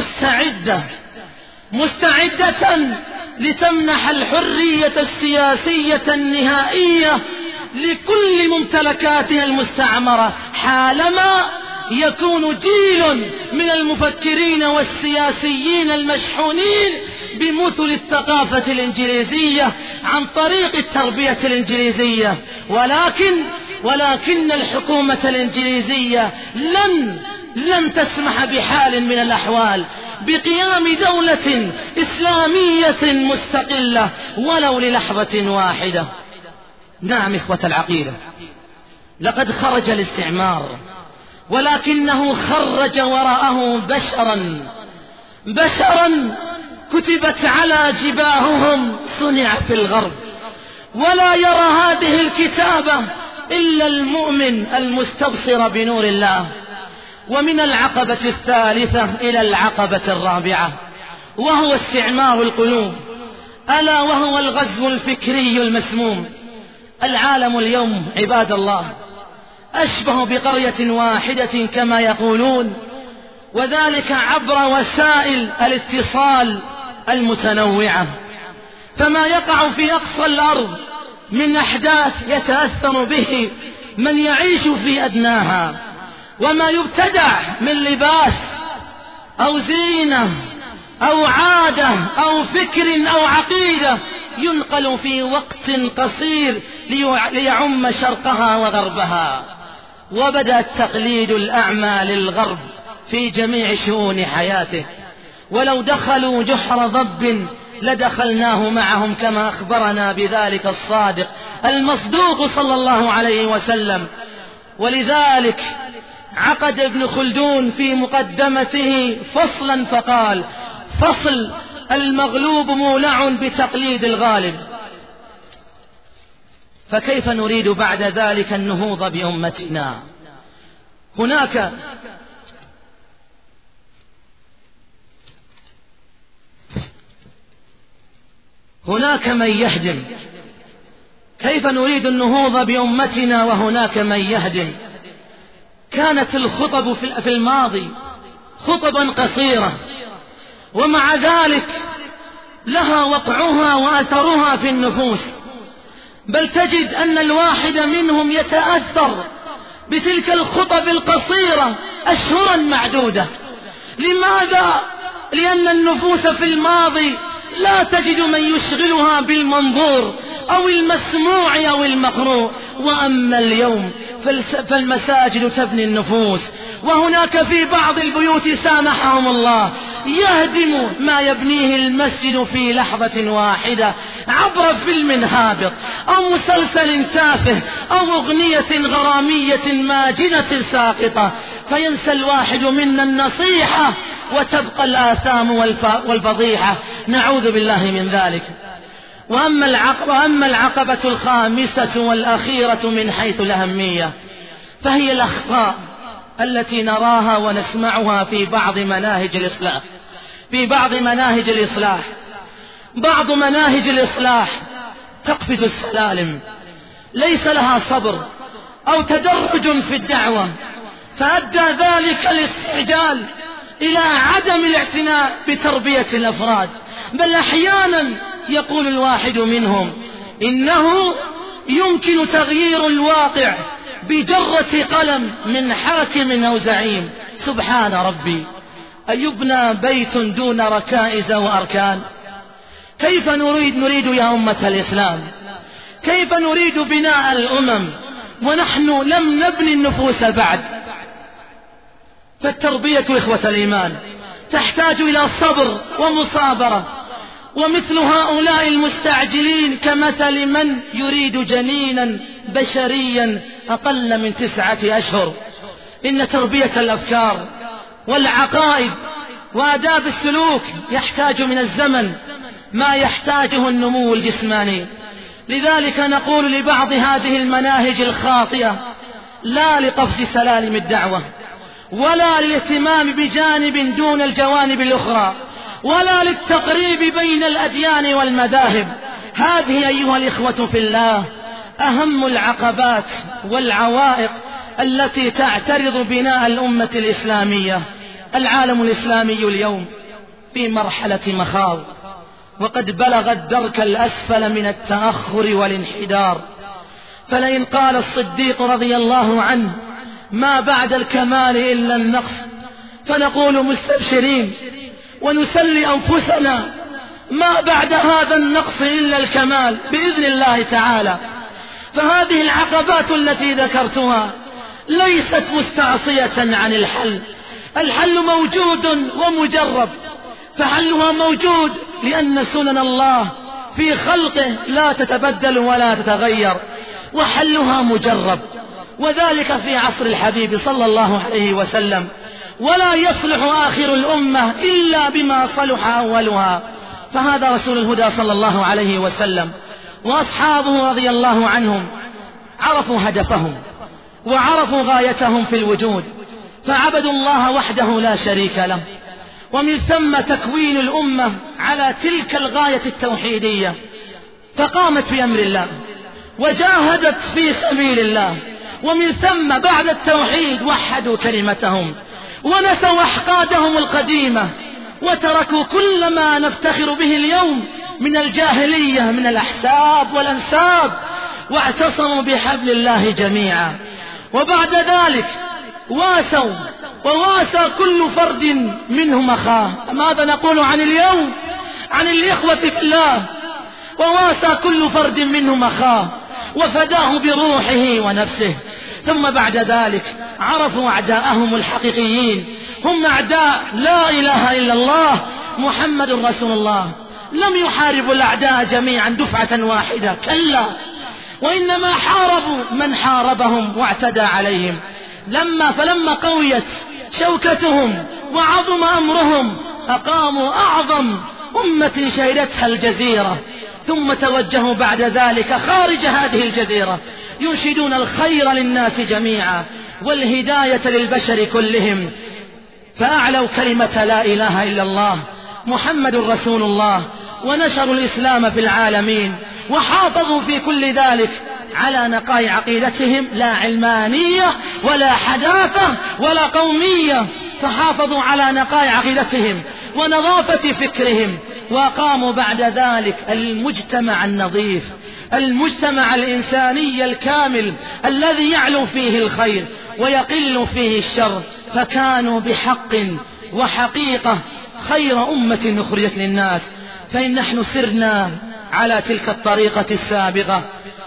مستعدة لتمنح الحرية السياسية النهائية لكل ممتلكاتها المستعمرة، حالما يكون جيل من المفكرين والسياسيين المشحونين بمثل الثقافة الإنجليزية عن طريق التربية الإنجليزية. ولكن الحكومة الإنجليزية لن تسمح بحال من الأحوال بقيام دولة إسلامية مستقلة ولو للحظة واحدة. نعم إخوة العقيدة، لقد خرج الاستعمار، ولكنه خرج وراءه بشرا كتبت على جباههم صنع في الغرب، ولا يرى هذه الكتابة إلا المؤمن المستبصر بنور الله. ومن العقبة الثالثة إلى العقبة الرابعة، وهو استعمار القلوب، ألا وهو الغزو الفكري المسموم. العالم اليوم عباد الله أشبه بقرية واحدة كما يقولون، وذلك عبر وسائل الاتصال المتنوعة. فما يقع في أقصى الأرض من أحداث يتأثر به من يعيش في أدناها، وما يبتدع من لباس أو زينة أو عادة أو فكر أو عقيدة ينقل في وقت قصير ليعم شرقها وغربها. وبدأ التقليد الأعمى للغرب في جميع شؤون حياته، ولو دخلوا جحر ضب لدخلناه معهم، كما أخبرنا بذلك الصادق المصدوق صلى الله عليه وسلم. ولذلك عقد ابن خلدون في مقدمته فصلا فقال: فصل: المغلوب مولع بتقليد الغالب. فكيف نريد بعد ذلك النهوض بأمتنا؟ هناك من يهدم. كيف نريد النهوض بأمتنا وهناك من يهدم؟ كانت الخطب في الماضي خطبا قصيرة، ومع ذلك لها وقعها وأثرها في النفوس، بل تجد أن الواحد منهم يتأثر بتلك الخطب القصيرة أشهرا معدودة. لماذا؟ لأن النفوس في الماضي لا تجد من يشغلها بالمنظور أو المسموع أو المقروء، وأما اليوم فالمساجد تبني النفوس، وهناك في بعض البيوت سامحهم الله يهدم ما يبنيه المسجد في لحظة واحدة عبر فيلم هابط أو مسلسل تافه أو أغنية غرامية ماجنة ساقطة، فينسى الواحد منا النصيحة وتبقى الآثام والفضيحة، نعوذ بالله من ذلك. وأما العقبة الخامسة والأخيرة من حيث الأهمية، فهي الأخطاء التي نراها ونسمعها في بعض مناهج الإصلاح. بعض مناهج الإصلاح تقفز السلالم، ليس لها صبر أو تدرج في الدعوة، فأدى ذلك الاستعجال إلى عدم الاعتناء بتربية الأفراد، بل أحيانا يقول الواحد منهم إنه يمكن تغيير الواقع بجرة قلم من حاكم أو زعيم. سبحان ربي، أيبنى بيت دون ركائز وأركان؟ كيف نريد يا أمة الإسلام؟ كيف نريد بناء الأمم ونحن لم نبني النفوس بعد؟ فالتربية إخوة الإيمان تحتاج إلى صبر ومصابرة، ومثل هؤلاء المستعجلين كمثل من يريد جنينا بشريا أقل من 9 أشهر. إن تربية الأفكار والعقائد وآداب السلوك يحتاج من الزمن ما يحتاجه النمو الجسماني. لذلك نقول لبعض هذه المناهج الخاطئة لا لقفز سلالم الدعوة، ولا للاهتمام بجانب دون الجوانب الأخرى، ولا للتقريب بين الأديان والمذاهب. هذه أيها الإخوة في الله أهم العقبات والعوائق التي تعترض بناء الأمة الإسلامية. العالم الإسلامي اليوم في مرحلة مخاض، وقد بلغ الدرك الأسفل من التأخر والانحدار. فلئن قال الصديق رضي الله عنه: ما بعد الكمال إلا النقص، فنقول مستبشرين ونسلي أنفسنا: ما بعد هذا النقص إلا الكمال بإذن الله تعالى. فهذه العقبات التي ذكرتها ليست مستعصية عن الحل. الحل موجود ومجرب، فحلها موجود لأن سنن الله في خلقه لا تتبدل ولا تتغير، وحلها مجرب، وذلك في عصر الحبيب صلى الله عليه وسلم. ولا يصلح آخر الأمة إلا بما صلح أولها. فهذا رسول الهدى صلى الله عليه وسلم وأصحابه رضي الله عنهم عرفوا هدفهم وعرفوا غايتهم في الوجود، فعبدوا الله وحده لا شريك له، ومن ثم تكوين الأمة على تلك الغاية التوحيدية، فقامت بأمر الله وجاهدت في سبيل الله، ومن ثم بعد التوحيد وحدوا كلمتهم ونسوا أحقادهم القديمة، وتركوا كل ما نفتخر به اليوم من الجاهلية من الأحساب والأنساب، واعتصموا بحبل الله جميعا. وبعد ذلك وواسى كل فرد منهم أخاه. ماذا نقول عن اليوم عن الإخوة في الله؟ وواسى كل فرد منهم أخاه وفداه بروحه ونفسه، ثم بعد ذلك عرفوا أعداءهم الحقيقيين، هم أعداء لا إله إلا الله محمد رسول الله. لم يحاربوا الأعداء جميعا دفعة واحدة، كلا، وإنما حاربوا من حاربهم واعتدى عليهم. فلما قويت شوكتهم وعظم أمرهم أقاموا أعظم أمة شهدتها الجزيرة، ثم توجهوا بعد ذلك خارج هذه الجزيرة ينشدون الخير للناس جميعا والهداية للبشر كلهم، فأعلوا كلمة لا إله إلا الله محمد رسول الله، ونشروا الإسلام في العالمين، وحافظوا في كل ذلك على نقاء عقيدتهم، لا علمانية ولا حداثة ولا قومية، فحافظوا على نقاء عقيدتهم ونظافة فكرهم، وقاموا بعد ذلك المجتمع النظيف، المجتمع الإنساني الكامل الذي يعلو فيه الخير ويقل فيه الشر، فكانوا بحق وحقيقة خير أمة أخرجت للناس. فإن نحن سرنا على تلك الطريقة السابقة،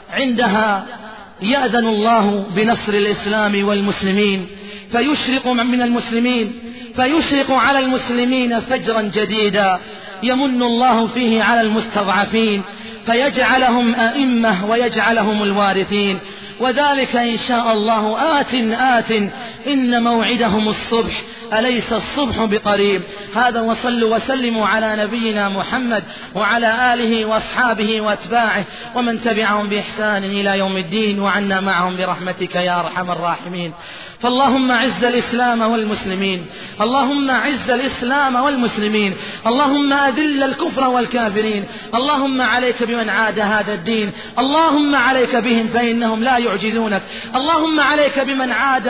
عندها يأذن الله بنصر الإسلام والمسلمين، فيشرق من المسلمين، فيشرق على المسلمين فجرا جديدا يمن الله فيه على المستضعفين، فيجعلهم أئمة ويجعلهم الوارثين، وذلك إن شاء الله آت إن موعدهم الصبح، أليس الصبح بقريب. هذا، وصلوا وسلموا على نبينا محمد وعلى آله وأصحابه وأتباعه ومن تبعهم بإحسان إلى يوم الدين، وعنا معهم برحمتك يا أرحم الراحمين. فاللهم عز الإسلام والمسلمين، اللهم عز الإسلام والمسلمين، اللهم أذل الكفر والكافرين، اللهم عليك بمن عاد هذا الدين، اللهم عليك بهم فإنهم لا يعجزونك، اللهم عليك بمن عاد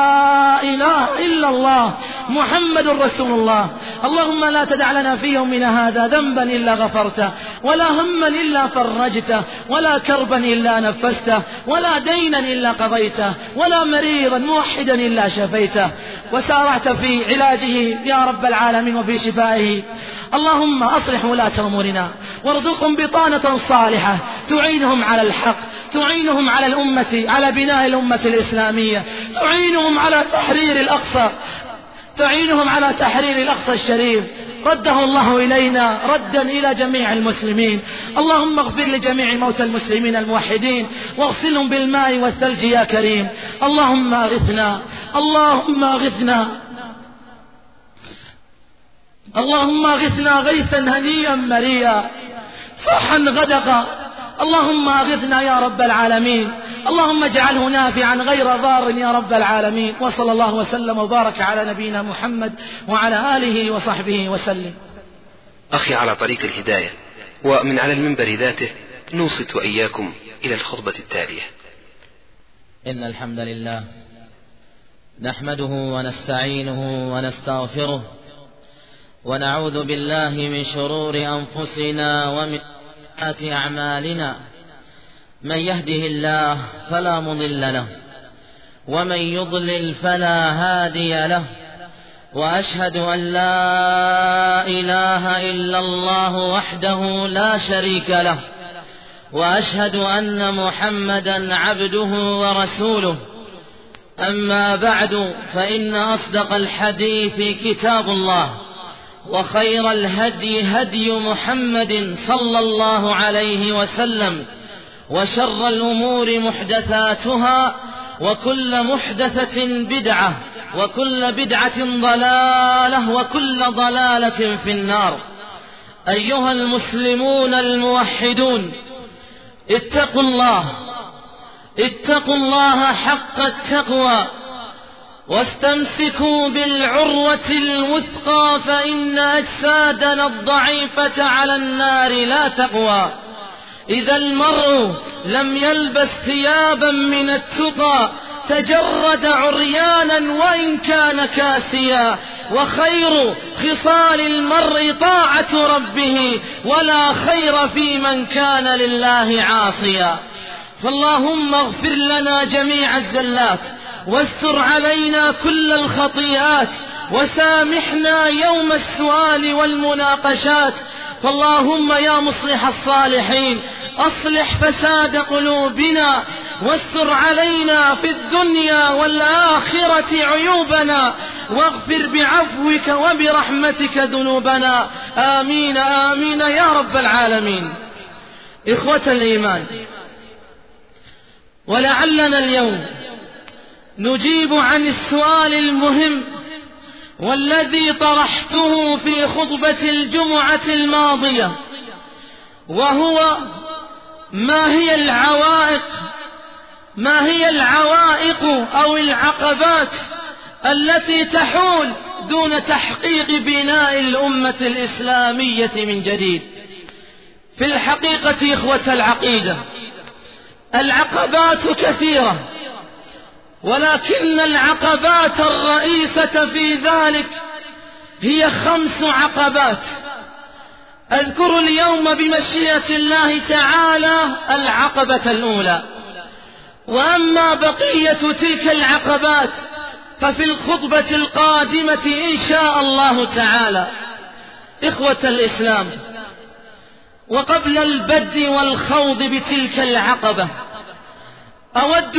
لا إله إلا الله محمد رسول الله. اللهم لا تدع لنا في يومنا هذا ذنبا إلا غفرته، ولا هما إلا فرجته، ولا كربا إلا نفسته، ولا دينا إلا قضيته، ولا مريضا موحدا إلا شفيته، وسارعت في علاجه يا رب العالمين وفي شفائه. اللهم أصلح ولاة أمورنا وارزقهم بطانة صالحة تعينهم على الحق، تعينهم على الأمة، على بناء الأمة الإسلامية، تعينهم على تحرير الأقصى، تعينهم على تحرير الأقصى الشريف. رده الله إلينا ردا إلى جميع المسلمين. اللهم اغفر لجميع موتى المسلمين الموحدين واغسلهم بالماء والثلج يا كريم. اللهم أغثنا، اللهم أغثنا، اللهم أغثنا غيثا هنيئا مريئا صحا غدقا. اللهم أغثنا يا رب العالمين، اللهم اجعله نافعا غير ضار يا رب العالمين. وصلى الله وسلم وبارك على نبينا محمد وعلى آله وصحبه وسلم. أخي على طريق الهداية ومن على المنبر ذاته، نوصت وإياكم إلى الخطبة التالية. إن الحمد لله نحمده ونستعينه ونستغفره، ونعوذ بالله من شرور أنفسنا ومن سيئات أعمالنا. من يهده الله فلا مضل له، ومن يضلل فلا هادي له، وأشهد أن لا إله إلا الله وحده لا شريك له، وأشهد أن محمدا عبده ورسوله. أما بعد، فإن أصدق الحديث كتاب الله، وخير الهدي هدي محمد صلى الله عليه وسلم، وشر الأمور محدثاتها، وكل محدثة بدعة، وكل بدعة ضلالة، وكل ضلالة في النار. أيها المسلمون الموحدون، اتقوا الله، اتقوا الله حق التقوى، واستمسكوا بالعروة الوثقى، فإن أجسادنا الضعيفة على النار لا تقوى. إذا المرء لم يلبس ثيابا من التقى تجرد عريانا وإن كان كاسيا. وخير خصال المرء طاعة ربه، ولا خير في من كان لله عاصيا. فاللهم اغفر لنا جميع الزلات، واستر علينا كل الخطيئات، وسامحنا يوم السؤال والمناقشات. فاللهم يا مصلح الصالحين، أصلح فساد قلوبنا، واستر علينا في الدنيا والآخرة عيوبنا، واغفر بعفوك وبرحمتك ذنوبنا. آمين آمين يا رب العالمين. إخوة الإيمان، ولعلنا اليوم نجيب عن السؤال المهم والذي طرحته في خطبة الجمعة الماضية، وهو ما هي العوائق أو العقبات التي تحول دون تحقيق بناء الأمة الإسلامية من جديد. في الحقيقة إخوة العقيدة، العقبات كثيرة، ولكن العقبات الرئيسة في ذلك هي 5 عقبات. أذكر اليوم بمشيئة الله تعالى العقبة الأولى، وأما بقية تلك العقبات ففي الخطبة القادمة إن شاء الله تعالى. إخوة الإسلام، وقبل البدء والخوض بتلك العقبة أود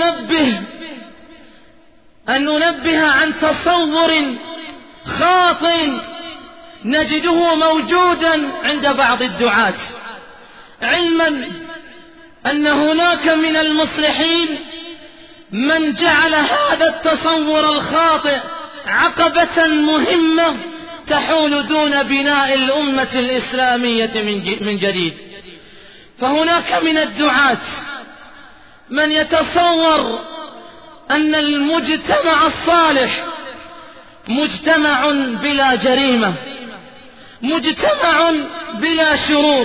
أن أنبه عن تصور خاطئ نجده موجودا عند بعض الدعاة، علما أن هناك من المصلحين من جعل هذا التصور الخاطئ عقبة مهمة تحول دون بناء الأمة الإسلامية من جديد. فهناك من الدعاة من يتصور أن المجتمع الصالح مجتمع بلا جريمة، مجتمع بلا شرور،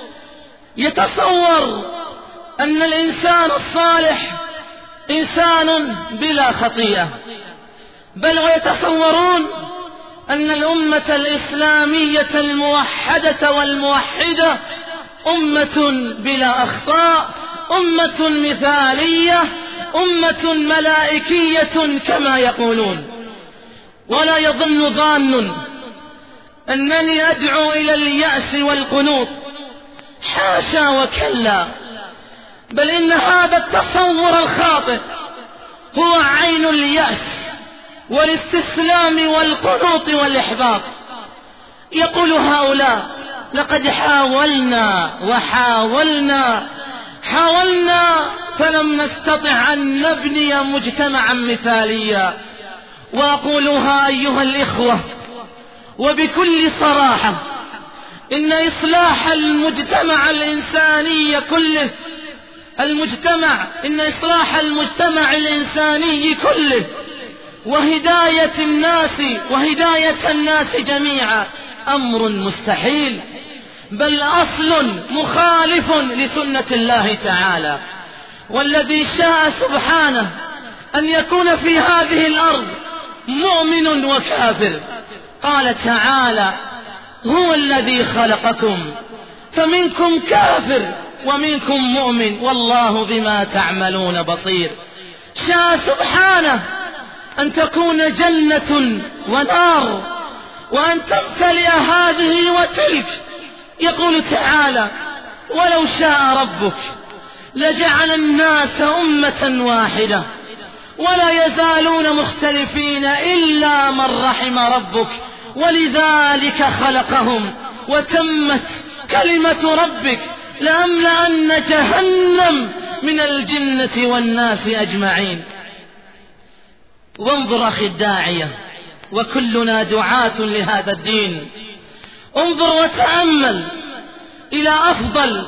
يتصور أن الإنسان الصالح إنسان بلا خطيئة، بل ويتصورون أن الأمة الإسلامية الموحدة والموحدة أمة بلا أخطاء، أمة مثالية، أمة ملائكية كما يقولون. ولا يظن ظان أنني أدعو إلى اليأس والقنوط، حاشا وكلا، بل إن هذا التصور الخاطئ هو عين اليأس والاستسلام والقنوط والإحباط. يقول هؤلاء: لقد حاولنا فلم نستطع أن نبني مجتمعا مثاليا. وأقولها أيها الإخوة وبكل صراحة، إن إصلاح المجتمع الإنساني كله، إن إصلاح المجتمع الإنساني كله وهداية الناس جميعا أمر مستحيل، بل أصل مخالف لسنة الله تعالى. والذي شاء سبحانه أن يكون في هذه الأرض مؤمن وكافر، قال تعالى: هو الذي خلقكم فمنكم كافر ومنكم مؤمن والله بما تعملون بصير. شاء سبحانه أن تكون جنة ونار وأن تمتلئ هذه وتلك. يقول تعالى: ولو شاء ربك لجعل الناس أمة واحدة ولا يزالون مختلفين إلا من رحم ربك ولذلك خلقهم وتمت كلمة ربك لأملأن جهنم من الجنة والناس أجمعين. وانظر أخي الداعية، وكلنا دعاة لهذا الدين، انظر وتأمل إلى أفضل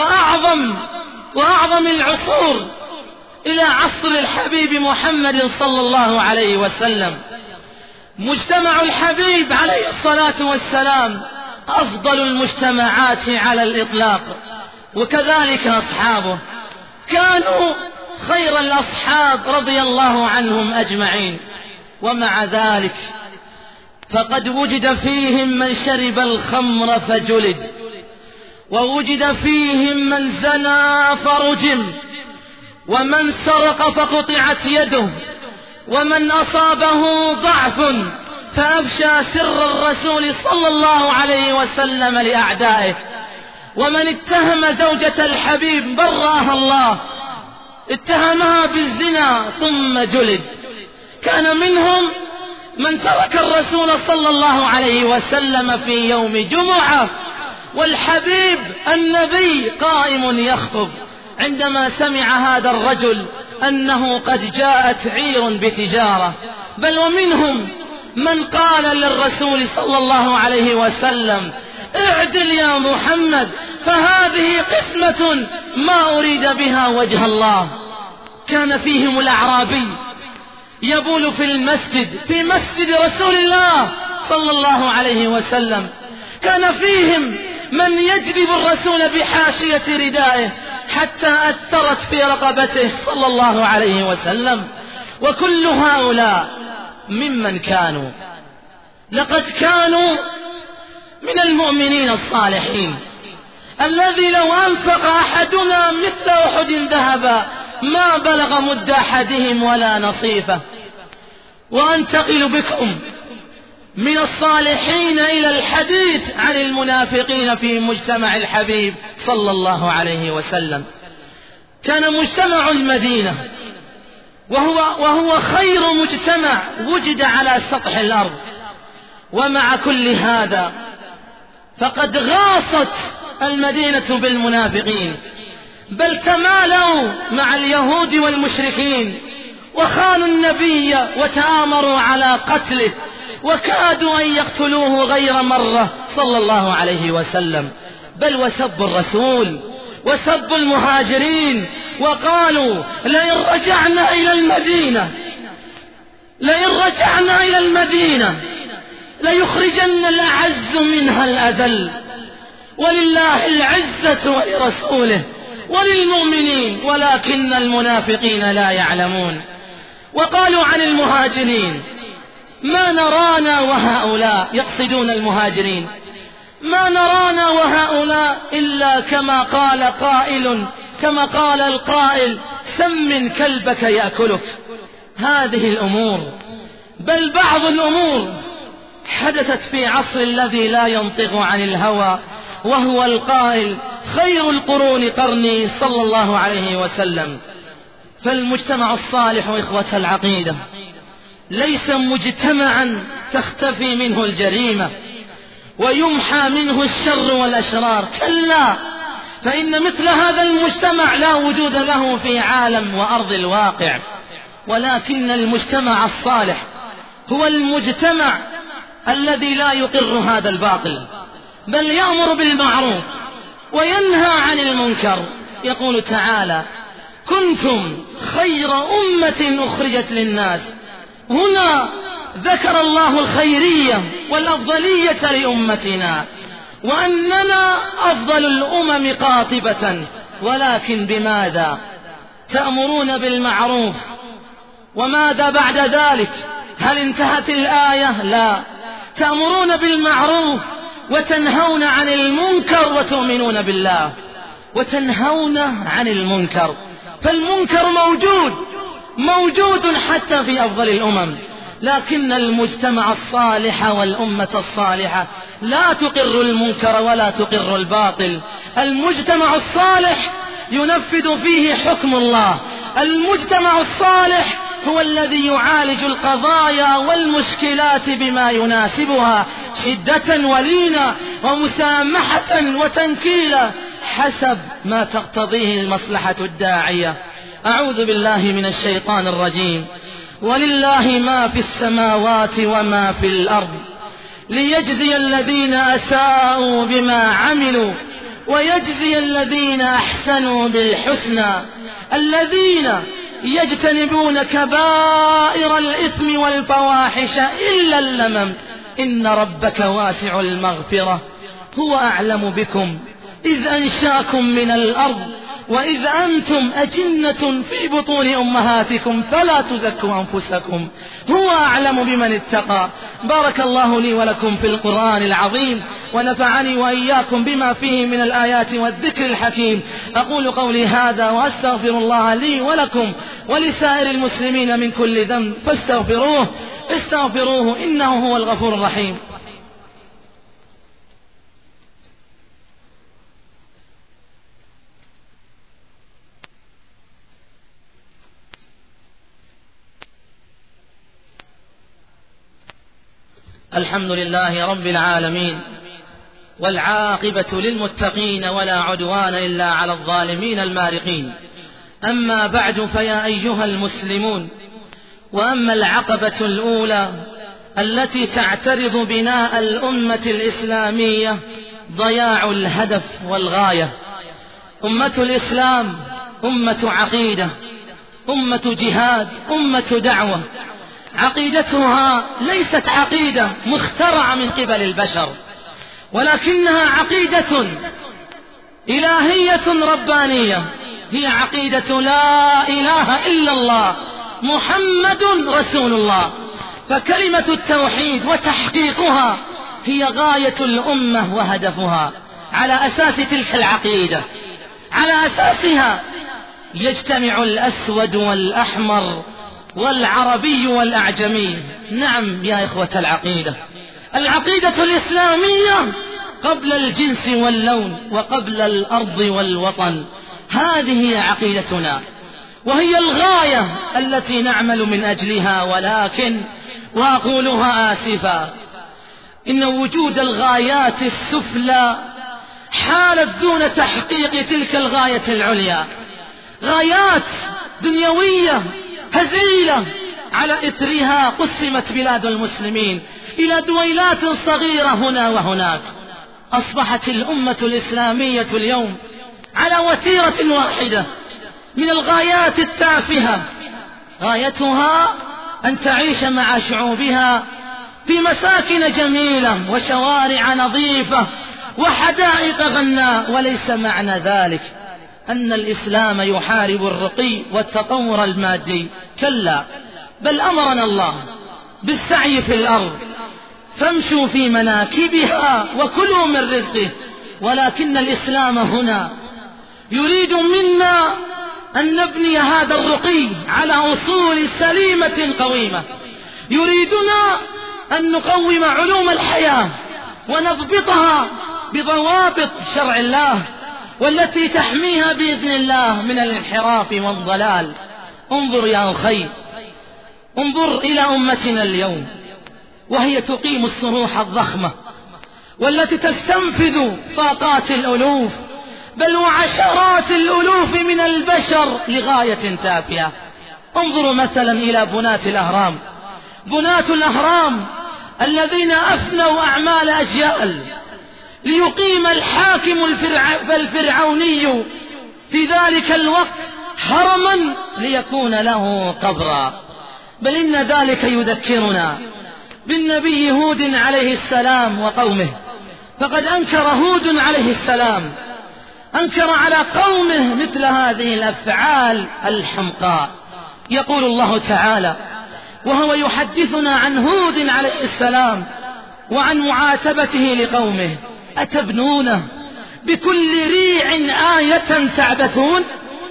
وأعظم العصور، إلى عصر الحبيب محمد صلى الله عليه وسلم. مجتمع الحبيب عليه الصلاة والسلام أفضل المجتمعات على الإطلاق، وكذلك أصحابه كانوا خير الأصحاب رضي الله عنهم أجمعين. ومع ذلك فقد وجد فيهم من شرب الخمر فجلد، ووجد فيهم من زنى فرجم، ومن سرق فقطعت يده، ومن أصابه ضعف فأفشى سر الرسول صلى الله عليه وسلم لأعدائه، ومن اتهم زوجة الحبيب برأها الله، اتهمها بالزنا ثم جلد. كان منهم من ترك الرسول صلى الله عليه وسلم في يوم جمعة والحبيب النبي قائم يخطب، عندما سمع هذا الرجل أنه قد جاءت عير بتجارة. بل ومنهم من قال للرسول صلى الله عليه وسلم: اعدل يا محمد، فهذه قسمة ما أريد بها وجه الله. كان فيهم الأعرابي يبول في المسجد، في مسجد رسول الله صلى الله عليه وسلم. كان فيهم من يجذب الرسول بحاشية ردائه حتى أثرت في رقبته صلى الله عليه وسلم. وكل هؤلاء ممن كانوا لقد كانوا من المؤمنين الصالحين، الذي لو أنفق أحدنا مثل أحد ذهبا ما بلغ مد أحدهم ولا نصيفه. وأنتقل بكم من الصالحين إلى الحديث عن المنافقين في مجتمع الحبيب صلى الله عليه وسلم. كان مجتمع المدينة وهو خير مجتمع وجد على سطح الأرض، ومع كل هذا فقد غاصت المدينة بالمنافقين، بل تمالوا مع اليهود والمشركين وخانوا النبي وتآمروا على قتله، وكادوا أن يقتلوه غير مرة صلى الله عليه وسلم. بل وسبوا الرسول وسبوا المهاجرين وقالوا: لئن رجعنا إلى المدينة ليخرجن الأعز منها الأذل، ولله العزة ولرسوله وللمؤمنين ولكن المنافقين لا يعلمون. وقالوا عن المهاجرين: ما نرانا وهؤلاء، يقصدون المهاجرين، ما نرانا وهؤلاء إلا كما قال القائل: سمن كلبك يأكلك. هذه الأمور، بل بعض الأمور، حدثت في عصر الذي لا ينطق عن الهوى، وهو القائل: خير القرون قرني صلى الله عليه وسلم. فالمجتمع الصالح إخوة العقيدة ليس مجتمعا تختفي منه الجريمة ويمحى منه الشر والأشرار، كلا، فإن مثل هذا المجتمع لا وجود له في عالم وأرض الواقع. ولكن المجتمع الصالح هو المجتمع الذي لا يقر هذا الباطل، بل يأمر بالمعروف وينهى عن المنكر. يقول تعالى: كنتم خير أمة أخرجت للناس. هنا ذكر الله الخيرية والأفضلية لأمتنا، وأننا أفضل الأمم قاطبة. ولكن بماذا؟ تأمرون بالمعروف، وماذا بعد ذلك؟ هل انتهت الآية؟ لا، تأمرون بالمعروف وتنهون عن المنكر وتؤمنون بالله، وتنهون عن المنكر. فالمنكر موجود حتى في أفضل الأمم، لكن المجتمع الصالح والأمة الصالحة لا تقر المنكر ولا تقر الباطل. المجتمع الصالح ينفذ فيه حكم الله. المجتمع الصالح هو الذي يعالج القضايا والمشكلات بما يناسبها، شدة ولينا ومسامحة وتنكيلا حسب ما تقتضيه المصلحة الداعية. أعوذ بالله من الشيطان الرجيم. ولله ما في السماوات وما في الأرض ليجزي الذين أساءوا بما عملوا ويجزي الذين أحسنوا بالحسنى، الذين يجتنبون كبائر الإثم والفواحش إلا اللمم، إن ربك واسع المغفرة، هو أعلم بكم إذ أنشأكم من الأرض وإذ أنتم أجنة في بطون أمهاتكم فلا تزكوا أنفسكم، هو أعلم بمن اتقى. بارك الله لي ولكم في القرآن العظيم، ونفعني وإياكم بما فيه من الآيات والذكر الحكيم. أقول قولي هذا وأستغفر الله لي ولكم ولسائر المسلمين من كل ذنب فاستغفروه إنه هو الغفور الرحيم. الحمد لله رب العالمين، والعاقبة للمتقين ولا عدوان إلا على الظالمين المارقين. أما بعد، فيا أيها المسلمون، وأما العقبة الأولى التي تعترض بناء الأمة الإسلامية ضياع الهدف والغاية. أمة الإسلام أمة عقيدة، أمة جهاد، أمة دعوة. عقيدتها ليست عقيدة مخترعة من قبل البشر، ولكنها عقيدة إلهية ربانية، هي عقيدة لا إله إلا الله محمد رسول الله. فكلمة التوحيد وتحقيقها هي غاية الأمة وهدفها. على أساس تلك العقيدة، على أساسها يجتمع الأسود والأحمر والعربي والأعجمي. نعم يا إخوة العقيدة، العقيدة الإسلامية قبل الجنس واللون وقبل الأرض والوطن. هذه هي عقيدتنا، وهي الغاية التي نعمل من أجلها. ولكن وأقولها آسفا، إن وجود الغايات السفلى حالت دون تحقيق تلك الغاية العليا. غايات دنيوية هزيلة، على إثرها قسمت بلاد المسلمين إلى دويلات صغيرة هنا وهناك. أصبحت الأمة الإسلامية اليوم على وتيرة واحدة من الغايات التافهة. غايتها أن تعيش مع شعوبها في مساكن جميلة وشوارع نظيفة وحدائق غناء. وليس معنى ذلك أن الإسلام يحارب الرقي والتطور المادي، كلا، بل أمرنا الله بالسعي في الأرض، فامشوا في مناكبها وكلوا من رزقه. ولكن الإسلام هنا يريد منا أن نبني هذا الرقي على أصول سليمة قويمة. يريدنا أن نقوم علوم الحياة ونضبطها بضوابط شرع الله، والتي تحميها بإذن الله من الانحراف والضلال. انظر يا أخي، انظر إلى أمتنا اليوم، وهي تقيم الصروح الضخمة والتي تستنفذ طاقات الألوف بل وعشرات الألوف من البشر لغاية تافهة. انظروا مثلا إلى بناة الأهرام، بناة الأهرام الذين أفنوا أعمال أجيال ليقيم الحاكم الفرعوني في ذلك الوقت هرما ليكون له قبرا. بل إن ذلك يذكرنا بالنبي هود عليه السلام وقومه. فقد أنكر هود عليه السلام، أنكر على قومه مثل هذه الأفعال الحمقاء. يقول الله تعالى وهو يحدثنا عن هود عليه السلام وعن معاتبته لقومه: أتبنون بكل ريع آية تعبثون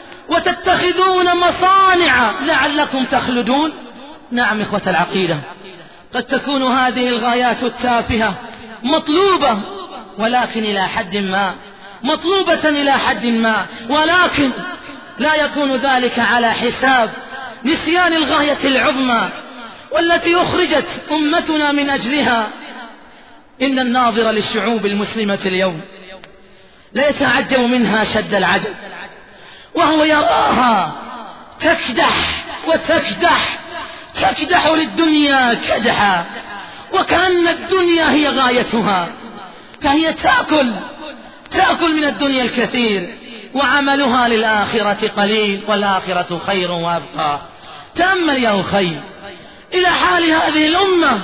وتتخذون مصانع لعلكم تخلدون. نعم إخوة العقيدة، قد تكون هذه الغايات التافهة مطلوبة، ولكن إلى حد ما، مطلوبة إلى حد ما، ولكن لا يكون ذلك على حساب نسيان الغاية العظمى والتي أخرجت أمتنا من أجلها. إن الناظر للشعوب المسلمة اليوم لا يتعجب منها شد العجب، وهو يراها تكدح وتكدح، تكدح للدنيا كدحا، وكأن الدنيا هي غايتها، فهي تأكل من الدنيا الكثير، وعملها للآخرة قليل، والآخرة خير وأبقى. تأمل يا أخي إلى حال هذه الأمة،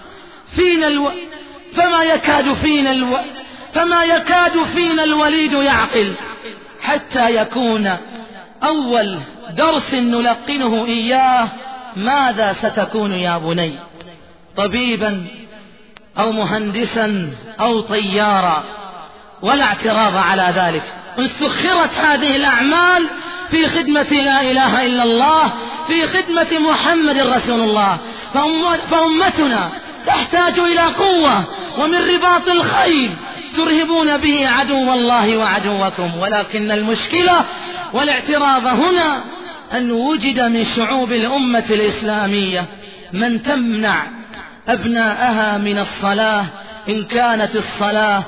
فما يكاد فينا الوليد يعقل، حتى يكون أول درس نلقنه إياه: ماذا ستكون يا بني؟ طبيبا أو مهندسا أو طيارا؟ ولا اعتراض على ذلك. استخرت هذه الأعمال في خدمة لا إله إلا الله، في خدمة محمد رسول الله. فأمتنا تحتاج إلى قوة ومن رباط الخيل ترهبون به عدو الله وعدوكم. ولكن المشكلة والاعتراض هنا أن وجد من شعوب الأمة الإسلامية من تمنع أبناءها من الصلاة إن كانت الصلاة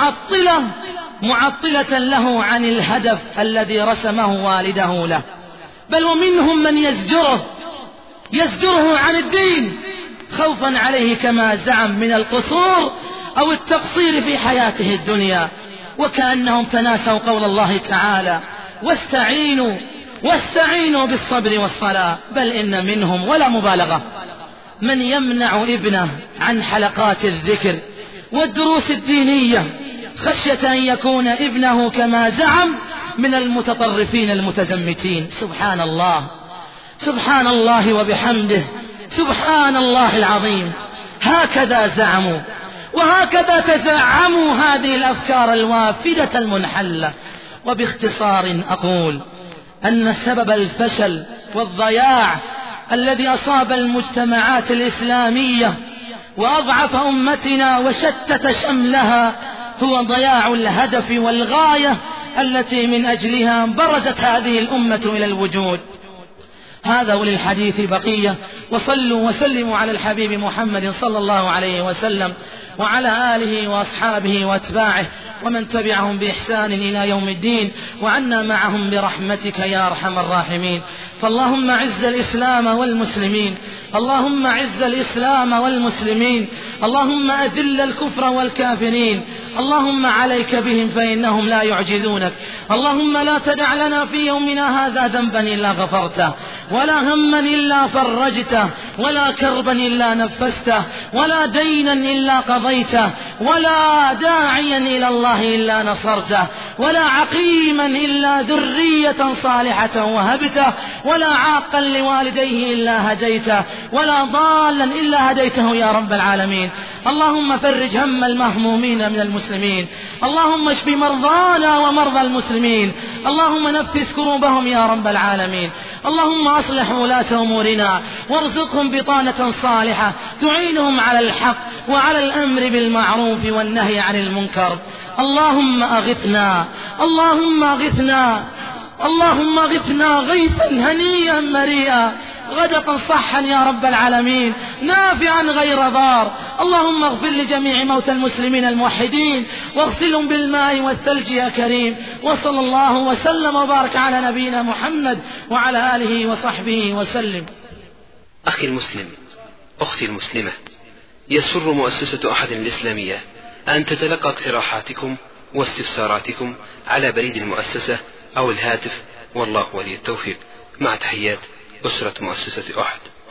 معطلة له عن الهدف الذي رسمه والده له. بل ومنهم من يزجره عن الدين خوفا عليه كما زعم من القصور أو التقصير في حياته الدنيا، وكأنهم تناسوا قول الله تعالى: واستعينوا بالصبر والصلاة. بل إن منهم ولا مبالغة من يمنع ابنه عن حلقات الذكر والدروس الدينية خشية أن يكون ابنه كما زعم من المتطرفين المتزمتين. سبحان الله وبحمده، سبحان الله العظيم. هكذا زعموا وهكذا تزعموا هذه الأفكار الوافدة المنحلة. وباختصار أقول أن سبب الفشل والضياع الذي أصاب المجتمعات الإسلامية وأضعف أمتنا وشتت شملها هو ضياع الهدف والغاية التي من أجلها برزت هذه الأمة إلى الوجود. هذا وللحديث بقية، وصلوا وسلموا على الحبيب محمد صلى الله عليه وسلم وعلى آله وأصحابه وأتباعه ومن تبعهم بإحسان إلى يوم الدين، وعنا معهم برحمتك يا أرحم الراحمين. فاللهم عز الإسلام والمسلمين، اللهم عز الإسلام والمسلمين، اللهم أذل الكفر والكافرين، اللهم عليك بهم فإنهم لا يعجزونك. اللهم لا تدع لنا في يومنا هذا ذنبا إلا غفرته، ولا هما إلا فرجته، ولا كربا إلا نفسته، ولا دينا إلا قضيته، ولا داعيا إلى الله إلا نصرته، ولا عقيما إلا ذرية صالحة وهبته، ولا عاقا لوالديه إلا هديته، ولا ضالا إلا هديته يا رب العالمين. اللهم فرج هم المهمومين من المسلمين، اللهم اشف مرضانا ومرضى المسلمين، اللهم نفس كروبهم يا رب العالمين. اللهم أصلح ولاة أمورنا وارزقهم بطانة صالحة تعينهم على الحق وعلى الأمر بالمعروف والنهي عن المنكر. اللهم أغثنا، اللهم أغثنا، اللهم أغثنا غيثا هنيئا مريئا، غدقا صحا يا رب العالمين، نافعا غير ضار. اللهم اغفر لجميع موتى المسلمين الموحدين واغسلهم بالماء والثلج يا كريم. وصلى الله وسلم وبارك على نبينا محمد وعلى آله وصحبه وسلم. أخي المسلم، أختي المسلمة، يسر مؤسسة أحد الإسلامية أن تتلقى اقتراحاتكم واستفساراتكم على بريد المؤسسة أو الهاتف، والله ولي التوفيق. مع تحيات أسرة مؤسسة أحد.